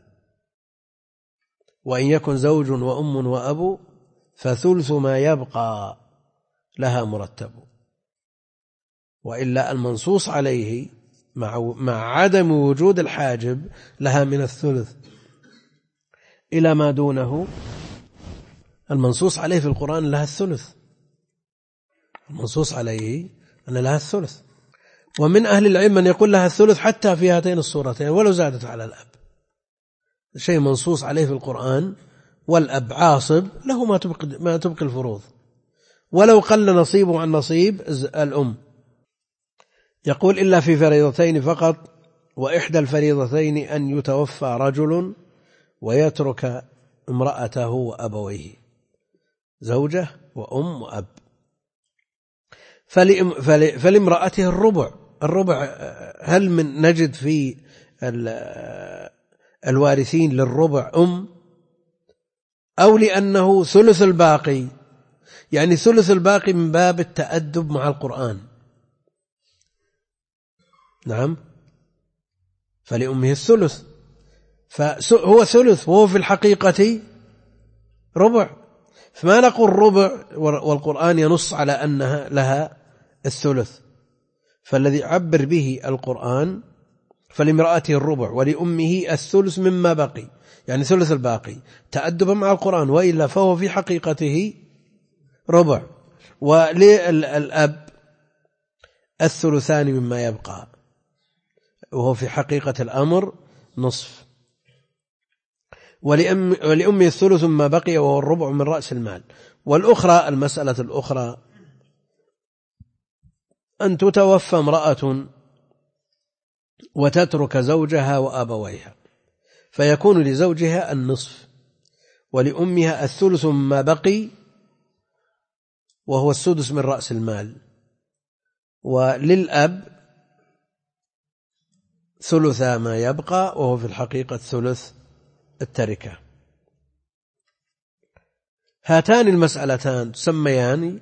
وإن يكن زوج وأم وأب فثلث ما يبقى لها مرتب، وإلا المنصوص عليه مع عدم وجود الحاجب لها من الثلث إلى ما دونه. المنصوص عليه في القرآن لها الثلث، المنصوص عليه أن لها الثلث. ومن أهل العلم من يقول لها الثلث حتى في هاتين الصورتين ولو زادت على الأب، شيء منصوص عليه في القرآن، والأب عاصب له ما تبقي الفروض، ولو قل نصيبه عن نصيب الأم. يقول: إلا في فريضتين فقط، وإحدى الفريضتين أن يتوفى رجل ويترك امرأته وأبويه، زوجة وأم وأب. فلامرأته الربع. هل من نجد في الوارثين للربع أم، أو لأنه ثلث الباقي؟ يعني ثلث الباقي من باب التأدب مع القرآن. نعم، فلأمه الثلث، فهو ثلث وهو في الحقيقة ربع، فما نقول ربع والقرآن ينص على أنها لها الثلث. فالذي عبر به القرآن: فلامرأته الربع ولأمه الثلث مما بقي، يعني ثلث الباقي، تأدبا مع القرآن، وإلا فهو في حقيقته ربع. وللأب الثلثان مما يبقى، وهو في حقيقة الأمر نصف. ولأمه الثلث مما بقي وهو الربع من رأس المال. والأخرى، المسألة الأخرى، أن تتوفى امرأة وتترك زوجها وأبويها، فيكون لزوجها النصف، ولأمها الثلث مما بقي وهو السدس من رأس المال، وللأب ثلث ما يبقى وهو في الحقيقة ثلث التركة. هاتان المسألتان تسميان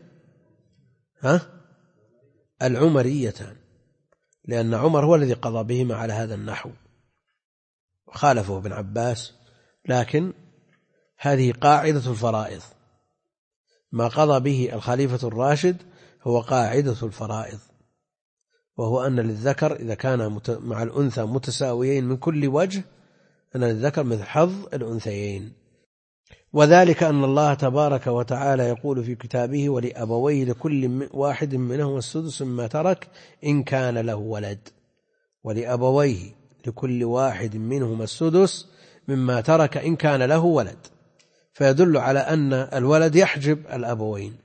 العمريتان، لأن عمر هو الذي قضى بهما على هذا النحو، خالفه ابن عباس، لكن هذه قاعدة الفرائض، ما قضى به الخليفة الراشد هو قاعدة الفرائض، وهو أن للذكر إذا كان مع الأنثى متساويين من كل وجه أن للذكر مثل حظ الأنثيين. وذلك أن الله تبارك وتعالى يقول في كتابه ولأبويه لكل واحد منهم السدس مما ترك إن كان له ولد. ولأبويه لكل واحد منهم السدس مما ترك إن كان له ولد، فيدل على أن الولد يحجب الأبوين.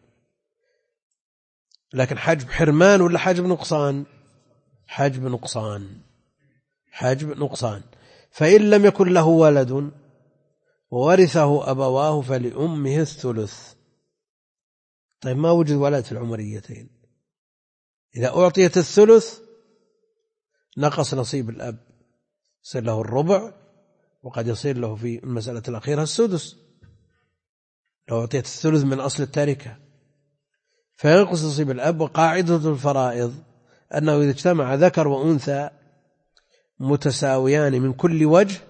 لكن حجب حرمان ولا حجب نقصان؟ حجب نقصان. حجب نقصان. فإن لم يكن له ولد وورثه أبواه فلأمه الثلث. طيب ما وجد ولد في العمريتين، إذا أعطيت الثلث نقص نصيب الأب، يصير له الربع، وقد يصير له في المسألة الأخيرة السدس لو أعطيت الثلث من أصل التركة، فينقص نصيب الأب. وقاعدة الفرائض أنه إذا اجتمع ذكر وأنثى متساويان من كل وجه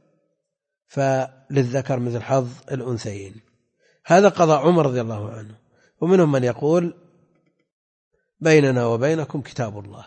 فللذكر مثل حظ الأنثيين. هذا قضاء عمر رضي الله عنه. ومنهم من يقول بيننا وبينكم كتاب الله،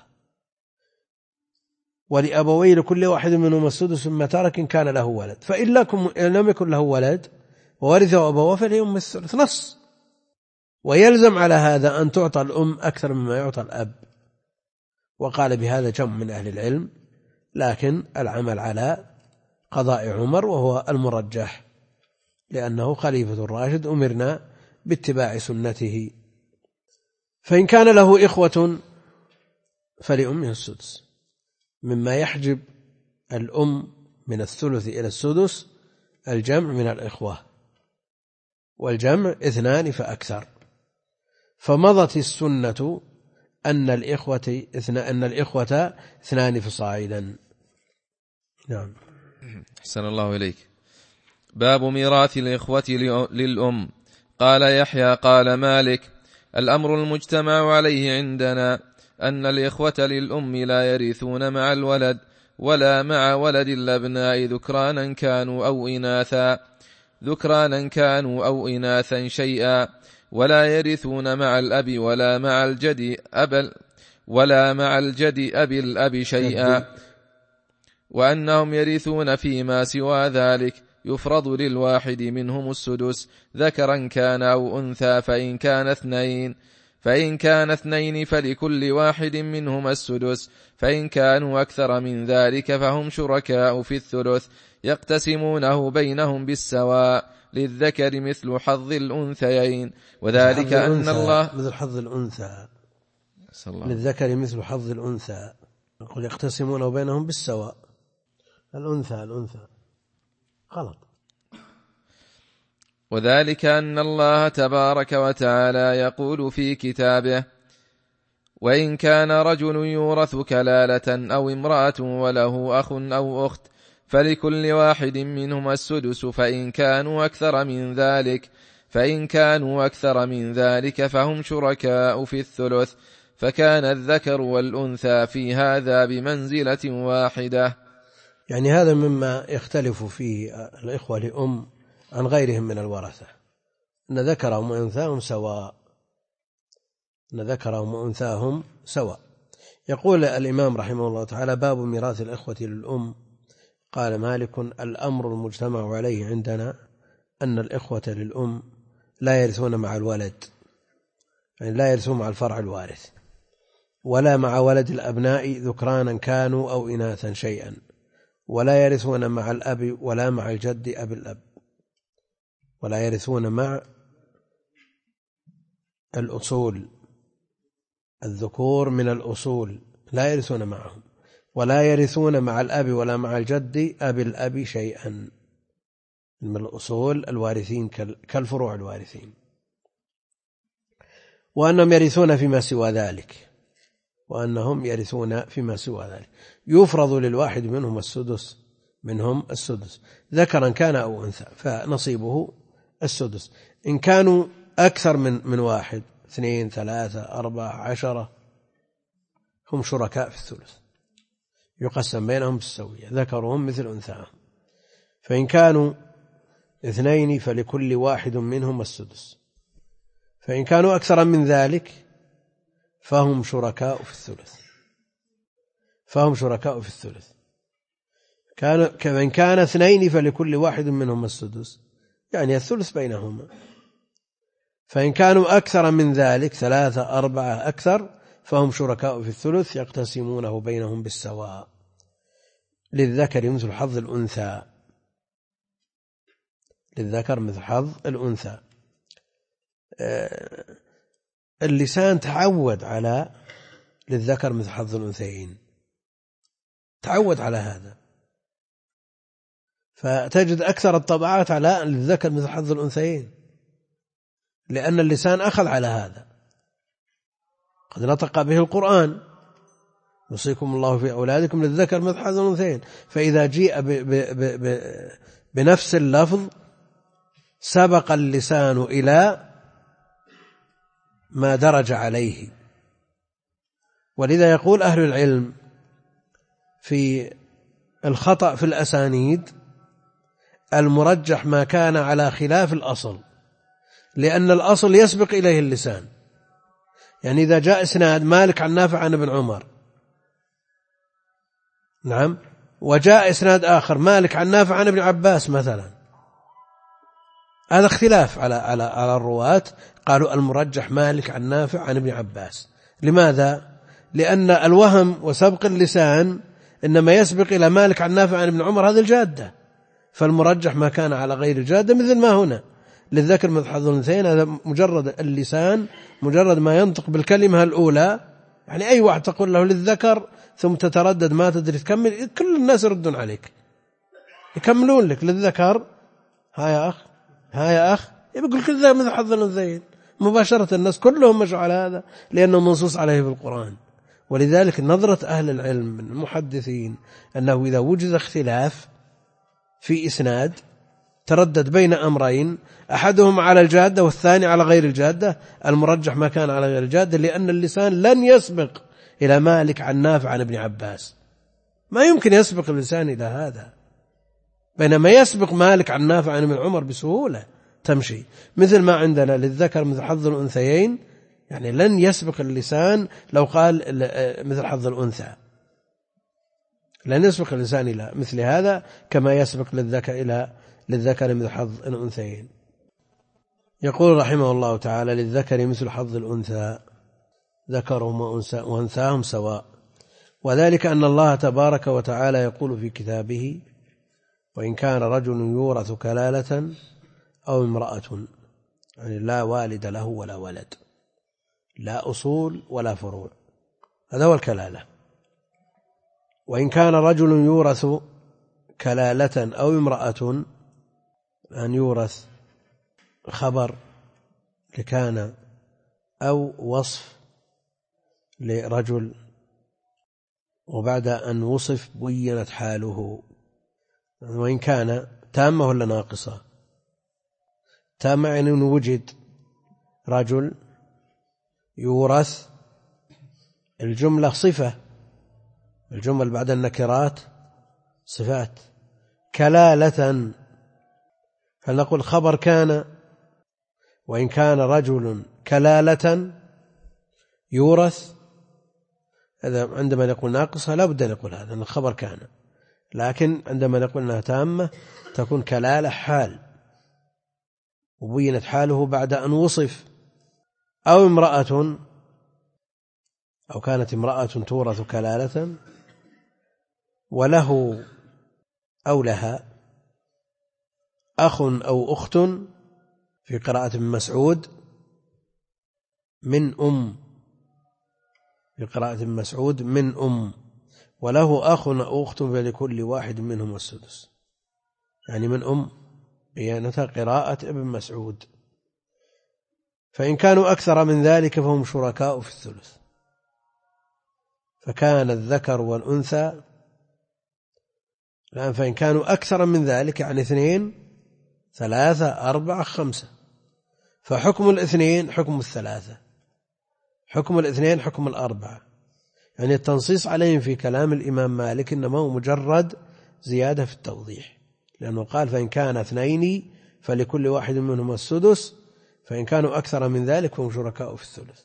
ولأبويه لكل واحد منهم السدس مما ترك إن كان له ولد، فإن لم يكن له ولد وورثه أبواه فلأمه الثلث، نص. ويلزم على هذا أن تعطى الأم أكثر مما يعطى الأب، وقال بهذا جمع من أهل العلم، لكن العمل على قضاء عمر وهو المرجح، لأنه خليفة الراشد أمرنا باتباع سنته. فإن كان له إخوة فلأمه السدس، مما يحجب الأم من الثلث إلى السدس الجمع من الإخوة، والجمع 2 فأكثر. فمضت السنة أن الإخوة 2 فصاعدا. نعم. أحسن الله إليك. باب ميراث الإخوة للأم. قال يحيى قال مالك: الأمر المجتمع عليه عندنا أن الإخوة للأم لا يرثون مع الولد ولا مع ولد الأبناء ذكرانا كانوا أو إناثا شيئا، ولا يرثون مع الأب ولا مع الجد أبي الأب شيئا، وأنهم يرثون فيما سوى ذلك يفرض للواحد منهم السدس ذكرا كان أو أنثى، فإن كان 2 فلكل واحد منهم السدس، فإن كانوا أكثر من ذلك فهم شركاء في الثلث يقتسمونه بينهم بالسواء، للذكر مثل حظ الأنثيين. وذلك أن الله مثل حظ الأنثى، للذكر مثل حظ الأنثى، يقول يقتسمونه بينهم بالسواء. الأنثى غلط. وذلك أن الله تبارك وتعالى يقول في كتابه: وإن كان رجل يورث كلالة أو امرأة وله أخ أو أخت فلكل واحد منهم السدس، فإن كانوا أكثر من ذلك فهم شركاء في الثلث، فكان الذكر والأنثى في هذا بمنزلة واحدة. يعني هذا مما يختلف فيه الإخوة لأم عن غيرهم من الورثة، أن ذكرهم وأنثاهم سواء. يقول الإمام رحمه الله تعالى: باب ميراث الإخوة للأم. قال مالك: الأمر المجتمع عليه عندنا أن الإخوة للأم لا يرثون مع الولد، يعني لا يرثون مع الفرع الوارث، ولا مع ولد الأبناء ذكرانا كانوا أو إناثا شيئا، ولا يرثون مع الأب ولا مع الجد أبي الأب، ولا يرثون مع الأصول الذكور من الأصول، لا يرثون معهم، ولا يرثون مع الأب ولا مع الجد أبي الأب شيئا من الأصول الوارثين كالفروع الوارثين، وأنهم يرثون فيما سوى ذلك يفرض للواحد منهم السدس ذكرا كان أو أنثى، فنصيبه السدس. إن كانوا أكثر من واحد، 2 3 4 10 هم شركاء في الثلث، يقسم بينهم بالسوية، ذكرهم مثل أنثاهم. فإن كانوا 2 فلكل واحد منهم السدس، فإن كانوا أكثر من ذلك فهم شركاء في الثلث. كمن كان 2 فلكل واحد منهما السدس، يعني الثلث بينهما. فإن كانوا أكثر من ذلك 3 4 أكثر فهم شركاء في الثلث يقتسمونه بينهم بالسواء. للذكر مثل حظ الأنثى، للذكر مثل حظ الأنثى. اللسان تعود على للذكر مثل حظ الأنثيين، تعود على هذا، فتجد أكثر الطبعات على للذكر مثل حظ الأنثيين، لأن اللسان أخذ على هذا، قد نطق به القرآن يوصيكم الله في أولادكم للذكر مثل حظ الأنثيين. فإذا جيء بنفس اللفظ سبق اللسان إلى ما درج عليه. ولذا يقول أهل العلم في الخطأ في الأسانيد المرجح ما كان على خلاف الأصل، لأن الأصل يسبق إليه اللسان. يعني إذا جاء إسناد مالك عن نافع عن ابن عمر، نعم، وجاء إسناد آخر مالك عن نافع عن ابن عباس مثلا، هذا اختلاف على الرواة، قالوا المرجح مالك عن نافع عن ابن عباس. لماذا؟ لأن الوهم وسبق اللسان إنما يسبق إلى مالك عن نافع عن ابن عمر، هذا الجادة، فالمرجح ما كان على غير الجادة، مثل ما هنا للذكر مثل حظ الأنثيين، هذا مجرد اللسان، مجرد ما ينطق بالكلمة الأولى. يعني أي واحد تقول له للذكر ثم تتردد ما تدري تكمل، كل الناس يردون عليك، يكملون لك للذكر، ها يا أخ، ها يا أخ، يقول كل ذا مثل حظ الأنثيين مباشرة، الناس كلهم مشوا على هذا لأنه منصوص عليه في القرآن. ولذلك نظرة أهل العلم من المحدثين أنه إذا وجد اختلاف في إسناد تردد بين أمرين، أحدهم على الجادة والثاني على غير الجادة، المرجح ما كان على غير الجادة، لأن اللسان لن يسبق إلى مالك عن نافع عن ابن عباس، ما يمكن يسبق اللسان إلى هذا، بينما يسبق مالك عن نافع عن ابن عمر بسهولة تمشي. مثل ما عندنا للذكر مثل حظ الأنثيين، يعني لن يسبق اللسان لو قال مثل حظ الأنثى، لن يسبق اللسان إلى مثل هذا كما يسبق للذكر مثل حظ الأنثيين. يقول رحمه الله تعالى: للذكر مثل حظ الأنثى، ذكرهم وأنثاهم سواء، وذلك أن الله تبارك وتعالى يقول في كتابه: وإن كان رجل يورث كلالة أو امرأة، يعني لا والد له ولا ولد، لا أصول ولا فروع، هذا هو الكلالة. وإن كان رجل يورث كلالة أو امرأة، أن يورث خبر لكان أو وصف لرجل، وبعد أن وصف بينت حاله. وإن كان تامة ولا ناقصة؟ تامة يعني أنه وجد رجل يورث الجملة صفة، الجمل بعد النكرات صفات. كلالة فنقول خبر كان. وإن كان رجل كلالة يورث، هذا عندما نقول ناقصة لا بد أن نقول هذا أن الخبر كان، لكن عندما نقول أنها تامة تكون كلالة حال وبينت حاله بعد أن وصف. أو امرأة، أو كانت امرأة تورث كلالة وله أو لها أخ أو أخت، في قراءة ابن مسعود من أم، في قراءة ابن مسعود من أم، وله أخ أو أخت فلكل واحد منهم السدس، يعني من أم، بيانتها قراءة ابن مسعود. فإن كانوا أكثر من ذلك فهم شركاء في الثلث. فكان الذكر والأنثى، الآن فإن كانوا أكثر من ذلك يعني 2 3 4 5، فحكم الاثنين حكم الثلاثة، حكم الاثنين حكم الأربعة. يعني التنصيص عليهم في كلام الإمام مالك إنما هو مجرد زيادة في التوضيح، لأنه قال: فإن كان 2 فلكل واحد منهم السدس، فإن كانوا أكثر من ذلك فهم شركاء في الثلث.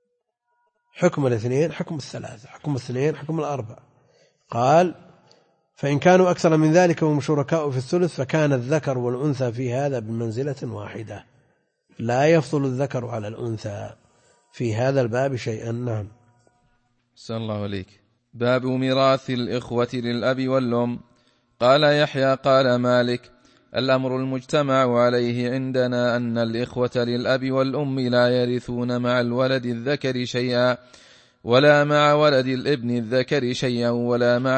حكم الاثنين حكم الثلاثة، حكم الاثنين حكم الأربعة. قال: فإن كانوا أكثر من ذلك وهم شركاء في الثلث فكان الذكر والأنثى في هذا بمنزلة واحدة، لا يفضل الذكر على الأنثى في هذا الباب شيئا. نعم. أحسن الله عليك. باب ميراث الإخوة للأب والأم. قال يحيى قال مالك: الأمر المجتمع عليه عندنا أن الإخوة للأب والأم لا يرثون مع الولد الذكر شيئا، ولا مع ولد الابن الذكر شيئا، ولا مع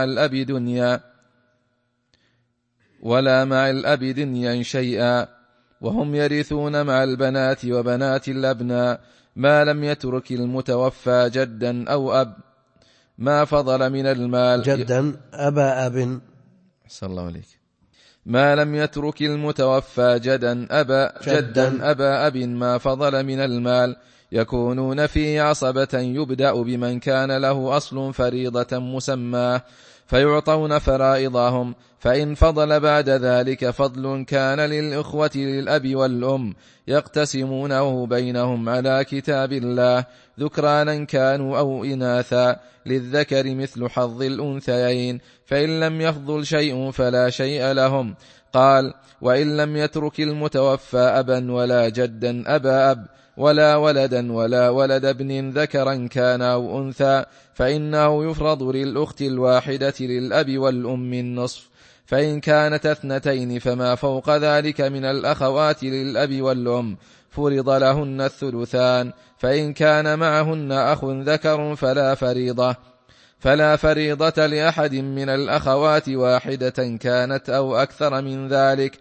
الأب دنيا شيئا، وهم يرثون مع البنات وبنات الأبناء ما لم يترك المتوفى جدا أو أب ما فضل من المال. جدا أبا أب. صلى الله عليك. ما لم يترك المتوفى جدا أبا أب ما فضل من المال، يكونون فيه عصبة، يبدأ بمن كان له أصل فريضة مسماه فيعطون فرائضهم، فإن فضل بعد ذلك فضل كان للإخوة للأب والأم يقتسمونه بينهم على كتاب الله، ذكرانا كانوا أو إناثا، للذكر مثل حظ الأنثيين، فإن لم يفضل شيء فلا شيء لهم. قال: وإن لم يترك المتوفى أبا ولا جدا أبا أب ولا ولدا ولا ولد ابن ذكرا كان أو أنثى، فإنه يفرض للأخت الواحدة للأب والأم النصف، فإن كانت 2 فما فوق ذلك من الأخوات للأب والأم فرض لهن 3، فإن كان معهن أخ ذكر فلا فريضة لأحد من الأخوات، واحدة كانت أو أكثر من ذلك،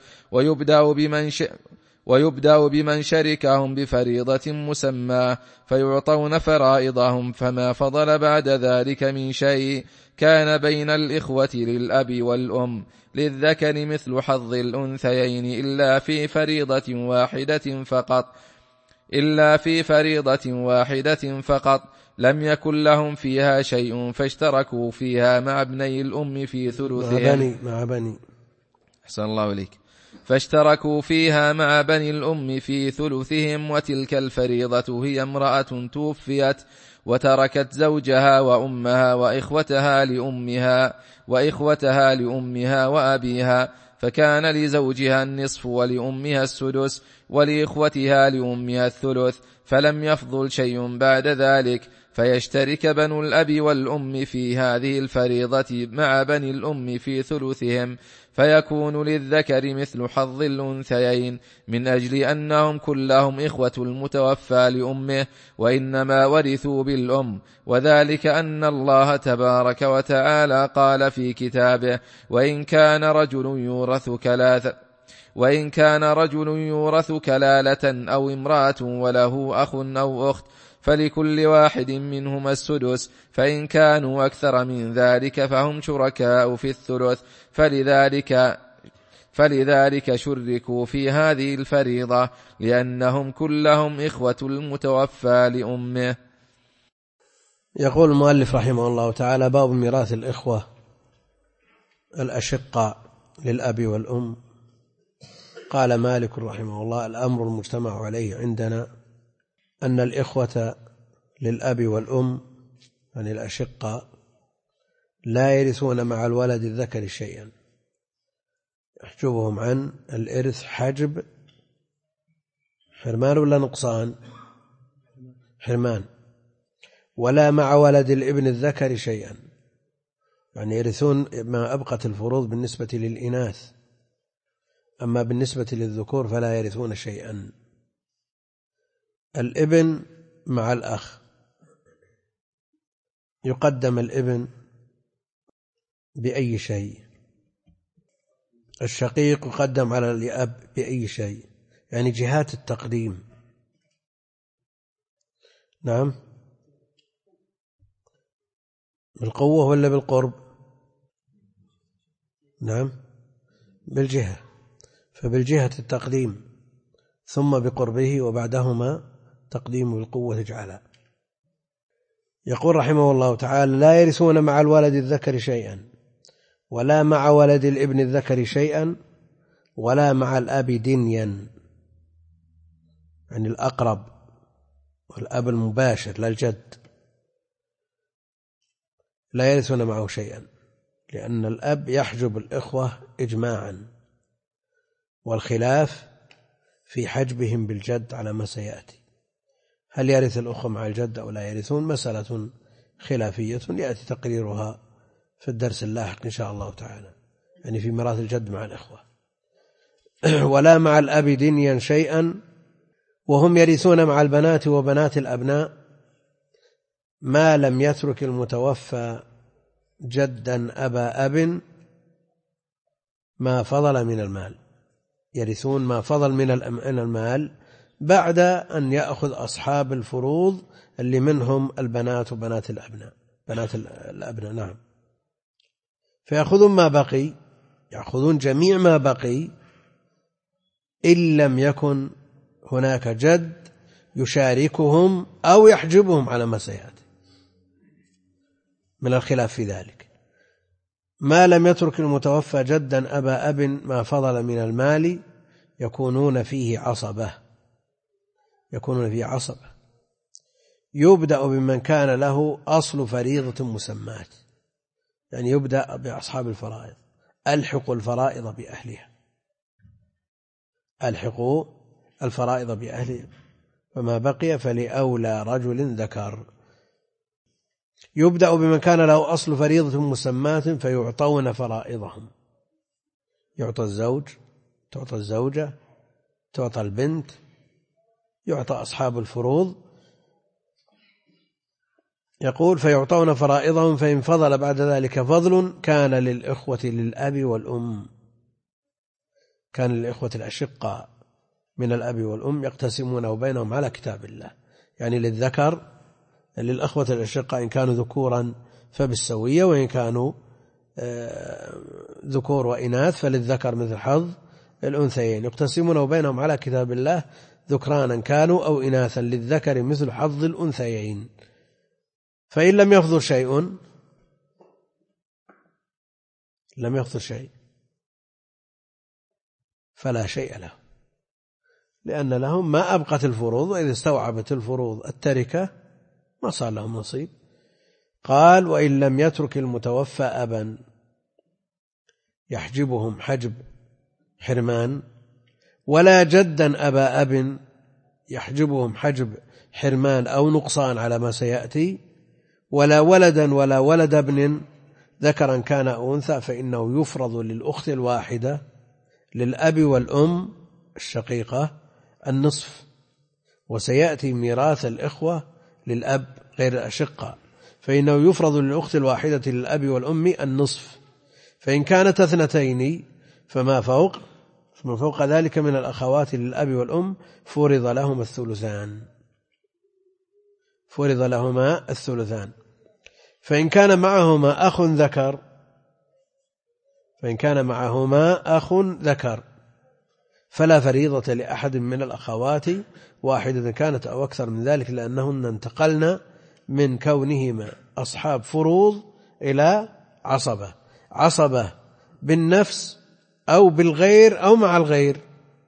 ويبدأ بمن شركهم بفريضة مسمى فيعطون فرائضهم، فما فضل بعد ذلك من شيء كان بين الإخوة للأب والأم للذكر مثل حظ الأنثيين إلا في فريضة واحدة فقط لم يكن لهم فيها شيء، فاشتركوا فيها مع ابني الأم في ثلثهم. مع بني. أحسن الله عليك. فاشتركوا فيها مع بني الأم في ثلثهم، وتلك الفريضة هي امرأة توفيت وتركت زوجها وأمها وإخوتها لأمها وأبيها، فكان لزوجها النصف ولأمها السدس ولإخوتها لأمها الثلث، فلم يفضل شيء بعد ذلك، فيشترك بنو الأب والأم في هذه الفريضة مع بني الأم في ثلثهم، فيكون للذكر مثل حظ الأنثيين، من أجل أنهم كلهم إخوة المتوفى لأمه، وإنما ورثوا بالأم، وذلك أن الله تبارك وتعالى قال في كتابه: وإن كان رجل يورث كلالة أو امرأة وله أخ أو أخت فلكل واحد منهما السدس، فإن كانوا أكثر من ذلك فهم شركاء في الثلث، فلذلك شركوا في هذه الفريضة، لأنهم كلهم إخوة المتوفى لأمه. يقول المؤلف رحمه الله تعالى: باب ميراث الإخوة الأشقاء للأب والأم. قال مالك رحمه الله: الأمر المجتمع عليه عندنا أن الإخوة للأب والأم يعني الأشقاء لا يرثون مع الولد الذكر شيئا، يحجبهم عن الإرث حجب حرمان ولا نقصان؟ حرمان. ولا مع ولد الابن الذكر شيئا، يعني يرثون ما أبقت الفروض بالنسبة للإناث، أما بالنسبة للذكور فلا يرثون شيئا. الابن مع الأخ، يقدم الابن بأي شيء، الشقيق يقدم على الأب بأي شيء، يعني جهات التقديم. نعم، بالقوة ولا بالقرب؟ نعم، بالجهة، فبالجهة التقديم ثم بقربه، وبعدهما تقديم بالقوة اجعلا. يقول رحمه الله تعالى: لا يرثون مع الولد الذكر شيئا، ولا مع ولد الابن الذكر شيئا، ولا مع الأب دنيا، يعني الأقرب والأب المباشر لا الجد، لا يرثون معه شيئا. لأن الأب يحجب الإخوة إجماعا، والخلاف في حجبهم بالجد على ما سيأتي. هل يرث الأخوة مع الجد أو لا يرثون؟ مسألة خلافية يأتي تقريرها في الدرس اللاحق إن شاء الله تعالى، يعني في ميراث الجد مع الإخوة. ولا مع الأب دنيا شيئا، وهم يرثون مع البنات وبنات الأبناء ما لم يترك المتوفى جدا أبا أب ما فضل من المال، يرثون ما فضل من المال بعد أن يأخذ أصحاب الفروض اللي منهم البنات وبنات الأبناء، بنات الأبناء. نعم. فيأخذون ما بقي، يأخذون جميع ما بقي إن لم يكن هناك جد يشاركهم أو يحجبهم على ما سيأتي من الخلاف في ذلك. ما لم يترك المتوفى جدا أبا أب ما فضل من المال يكونون فيه عصبة، يكونون فيه عصبة. يبدأ بمن كان له أصل فريضة مسمات، يعني يبدأ بأصحاب الفرائض. ألحقوا الفرائض بأهلها، ألحقوا الفرائض بأهلها، فما بقي فلأولى رجل ذكر. يبدأ بمن كان له أصل فريضة مسمات فيعطون فرائضهم، يعطى الزوج، تعطى الزوجة، تعطى البنت، يعطى أصحاب الفروض. يقول فيعطون فرائضهم، فإن فضل بعد ذلك فضل كان للإخوة للأب والأم، كان للإخوة الأشقاء من الأب والأم يقتسمونه بينهم على كتاب الله، يعني للذكر للأخوة الأشقاء إن كانوا ذكورا فبالسوية، وإن كانوا ذكور وإناث فللذكر مثل حظ الأنثيين، يقتسمونه بينهم على كتاب الله ذكرانا كانوا أو إناثا للذكر مثل حظ الأنثيين. فإن لم يفضل شيء، لم يفضل شيء فلا شيء له، لأن لهم ما أبقت الفروض، وإذا استوعبت الفروض التركة ما صار لهم نصيب. قال وإن لم يترك المتوفى أبا يحجبهم حجب حرمان، ولا جدا أبا أب يحجبهم حجب حرمان أو نقصان على ما سيأتي، ولا ولدا ولا ولد ابن ذكرا كان أو أنثى، فإنه يفرض للأخت الواحدة للأب والأم الشقيقة النصف، وسيأتي ميراث الإخوة للأب غير الأشقة، فإنه يفرض للأخت الواحدة للأب والأم النصف، فإن كانت اثنتين فما فوق ذلك من الأخوات للأب والأم فرض لهما الثلثان، فرض لهما الثلثان. فإن كان معهما أخ ذكر، فإن كان معهما أخ ذكر فلا فريضة لأحد من الأخوات واحدة كانت أو أكثر من ذلك، لأنهن انتقلن من كونهما أصحاب فروض إلى عصبة، عصبة بالنفس أو بالغير أو مع الغير،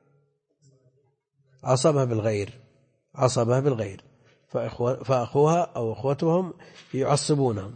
عصبة بالغير، عصبة بالغير، فأخوها أو أخوتهم يعصبونهم.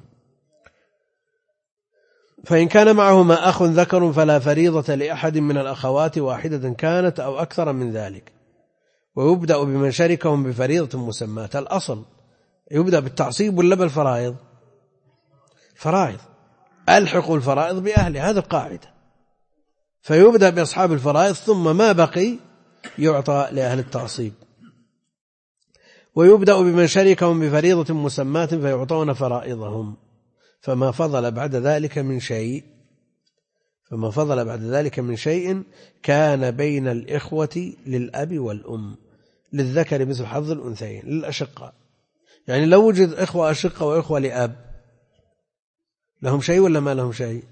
فإن كان معهما أخ ذكر فلا فريضة لأحد من الأخوات واحدة كانت أو أكثر من ذلك، ويبدأ بمن شاركهم بفريضة مسماة. الأصل يبدأ بالتعصيب ولا بالفرائض؟ فرائض، ألحقوا الفرائض بأهلها، هذا القاعدة. فيبدأ بأصحاب الفرائض ثم ما بقي يعطى لأهل التعصيب. ويبدأ بمن شاركهم بفريضة مسماة فيعطون فرائضهم، فما فضل بعد ذلك من شيء كان بين الإخوة للأب والأم للذكر مثل حظ الأنثيين للأشقاء. يعني لو وجد إخوة أشقة وإخوة لأب لهم شيء ولا ما لهم شيء؟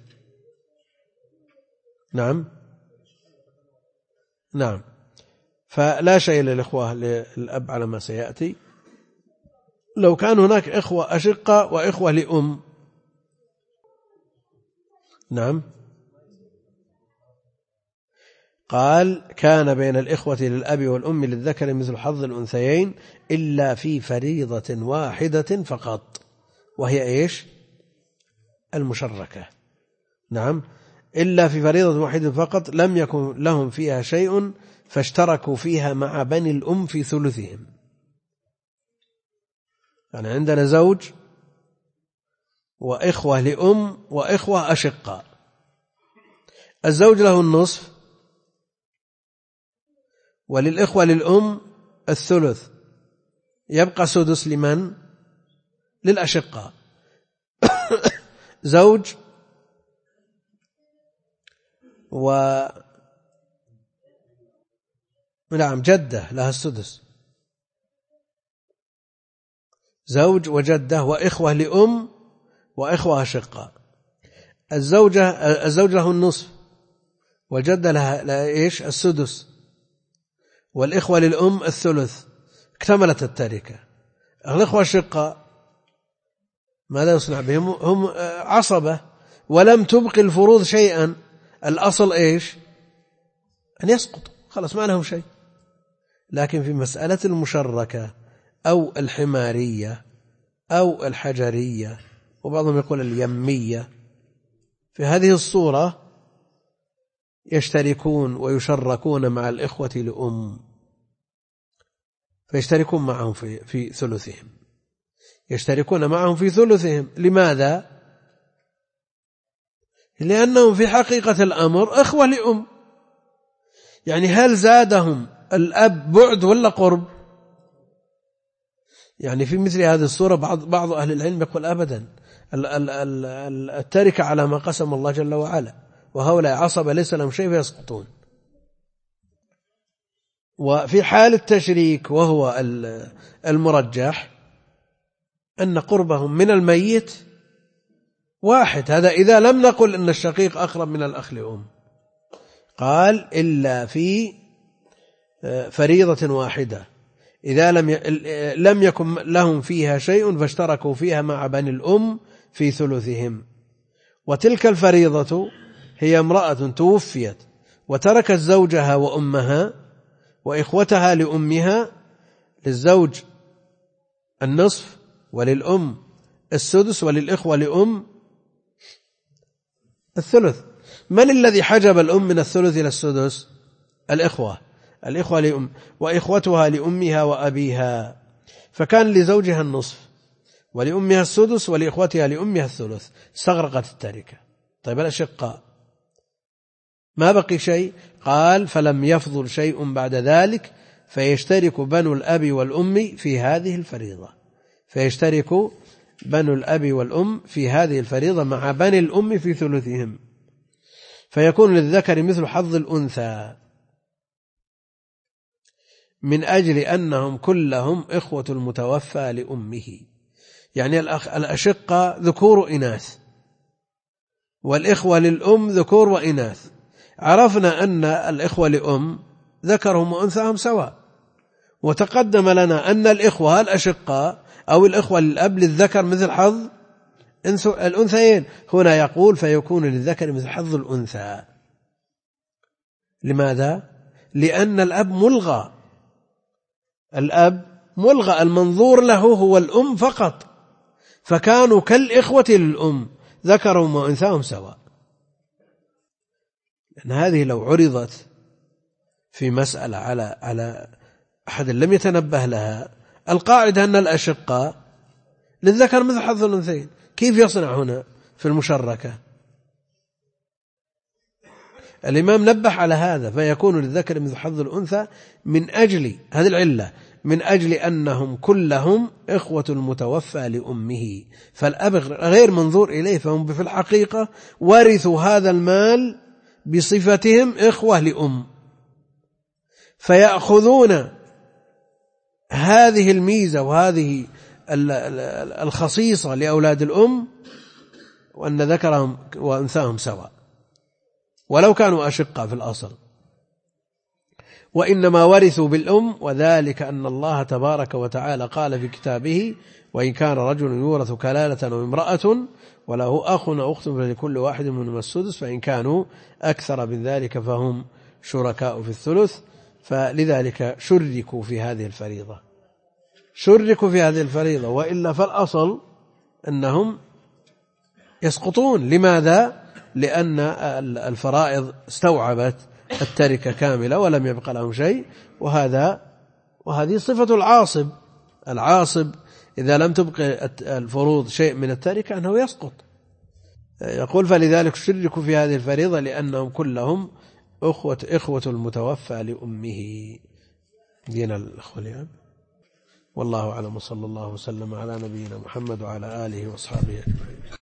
نعم، فلا شيء للإخوة للأب على ما سيأتي. لو كان هناك إخوة أشقة وإخوة لأم، نعم، قال كان بين الإخوة للأب والأم للذكر مثل حظ الأنثيين إلا في فريضة واحدة فقط، وهي إيش؟ المشركة. نعم، إلا في فريضة واحدة فقط لم يكن لهم فيها شيء فاشتركوا فيها مع بني الأم في ثلثهم. يعني عندنا زوج وإخوة لأم وإخوة أشقاء. الزوج له النصف، وللإخوة للأم الثلث، يبقى سدس لمن؟ للأشقاء. زوج نعم جدة لها السدس، زوج وجدة وإخوة لأم وإخوة أشقاء. الزوج له النصف، والجدة لها إيش؟ السدس، والإخوة للأم الثلث، اكتملت التركة. الإخوة الأشقاء ماذا يصنع بهم؟ هم عصبة ولم تبقي الفروض شيئا، الأصل إيش؟ أن يسقط، خلاص ما لهم شيء. لكن في مسألة المشركة أو الحمارية أو الحجرية، وبعضهم يقول اليمية، في هذه الصورة يشتركون ويشركون مع الإخوة لأم، فيشتركون معهم في ثلثهم، يشتركون معهم في ثلثهم. لماذا؟ لأنهم في حقيقة الأمر إخوة لأم. يعني هل زادهم الأب بعد ولا قرب؟ يعني في مثل هذه الصورة بعض أهل العلم يقول أبدا، التركة على ما قسم الله جل وعلا، وهؤلاء عصبة ليس لهم شيء فيسقطون. وفي حال التشريك وهو المرجح أن قربهم من الميت واحد، هذا إذا لم نقل أن الشقيق أقرب من الأخ لأم. قال إلا في فريضة واحدة إذا لم يكن لهم فيها شيء فاشتركوا فيها مع بني الأم في ثلثهم. وتلك الفريضة هي امرأة توفيت وتركت زوجها وأمها وإخوتها لأمها، للزوج النصف وللأم السدس وللإخوة لأم الثلث. من الذي حجب الأم من الثلث إلى السدس؟ الإخوة لأم وإخوتها لأمها وأبيها، فكان لزوجها النصف ولأمها السدس ولإخوتها لأمها الثلث، استغرقت التركة. طيب الأشقاء ما بقي شيء؟ قال فلم يفضل شيء بعد ذلك فيشترك بنو الأب والأم في هذه الفريضة، فيشترك بنو الأب والأم في هذه الفريضة مع بني الأم في ثلثهم، فيكون للذكر مثل حظ الأنثى، من أجل أنهم كلهم إخوة المتوفى لأمه. يعني الأشقة ذكور وإناث، والإخوة للأم ذكور وإناث. عرفنا أن الإخوة لأم ذكرهم وأنثاهم سواء، وتقدم لنا أن الإخوة الأشقاء أو الإخوة للأب للذكر مثل حظ الأنثيين. هنا يقول فيكون للذكر مثل حظ الأنثى. لماذا؟ لأن الأب ملغى، المنظور له هو الأم فقط، فكانوا كالإخوة للأم ذكرهم وأنثاهم سواء. لأن هذه لو عرضت في مسألة على أحد لم يتنبه لها، القاعدة أن الأشقاء للذكر مثل حظ الأنثيين، كيف يصنع هنا في المشركة؟ الإمام نبه على هذا، فيكون للذكر مثل حظ الأنثى من أجل هذه العلة، من أجل أنهم كلهم إخوة المتوفى لأمه، فالأب غير منظور إليه، فهم في الحقيقة ورثوا هذا المال بصفتهم إخوة لأم، فيأخذون هذه الميزة وهذه الخصيصة لأولاد الأم، وأن ذكرهم وأنثاهم سواء ولو كانوا أشقاء في الأصل، وإنما ورثوا بالأم. وذلك أن الله تبارك وتعالى قال في كتابه وإن كان رجل يورث كلالة أو امرأة وله أخ أو أخت فلكل واحد منهما السدس فإن كانوا أكثر من ذلك فهم شركاء في الثلث. فلذلك شركوا في هذه الفريضة، وإلا فالأصل أنهم يسقطون. لماذا؟ لأن الفرائض استوعبت التركة كاملة ولم يبق لهم شيء. وهذه صفة العاصب. العاصب إذا لم تبق الفروض شيء من التركة أنه يسقط. يقول فلذلك شركوا في هذه الفريضة لأنهم كلهم إخوة المتوفى لأمه. دين الأخوة اليوم. والله أعلم، صلى الله وسلم على نبينا محمد وعلى آله وأصحابه أجمعين.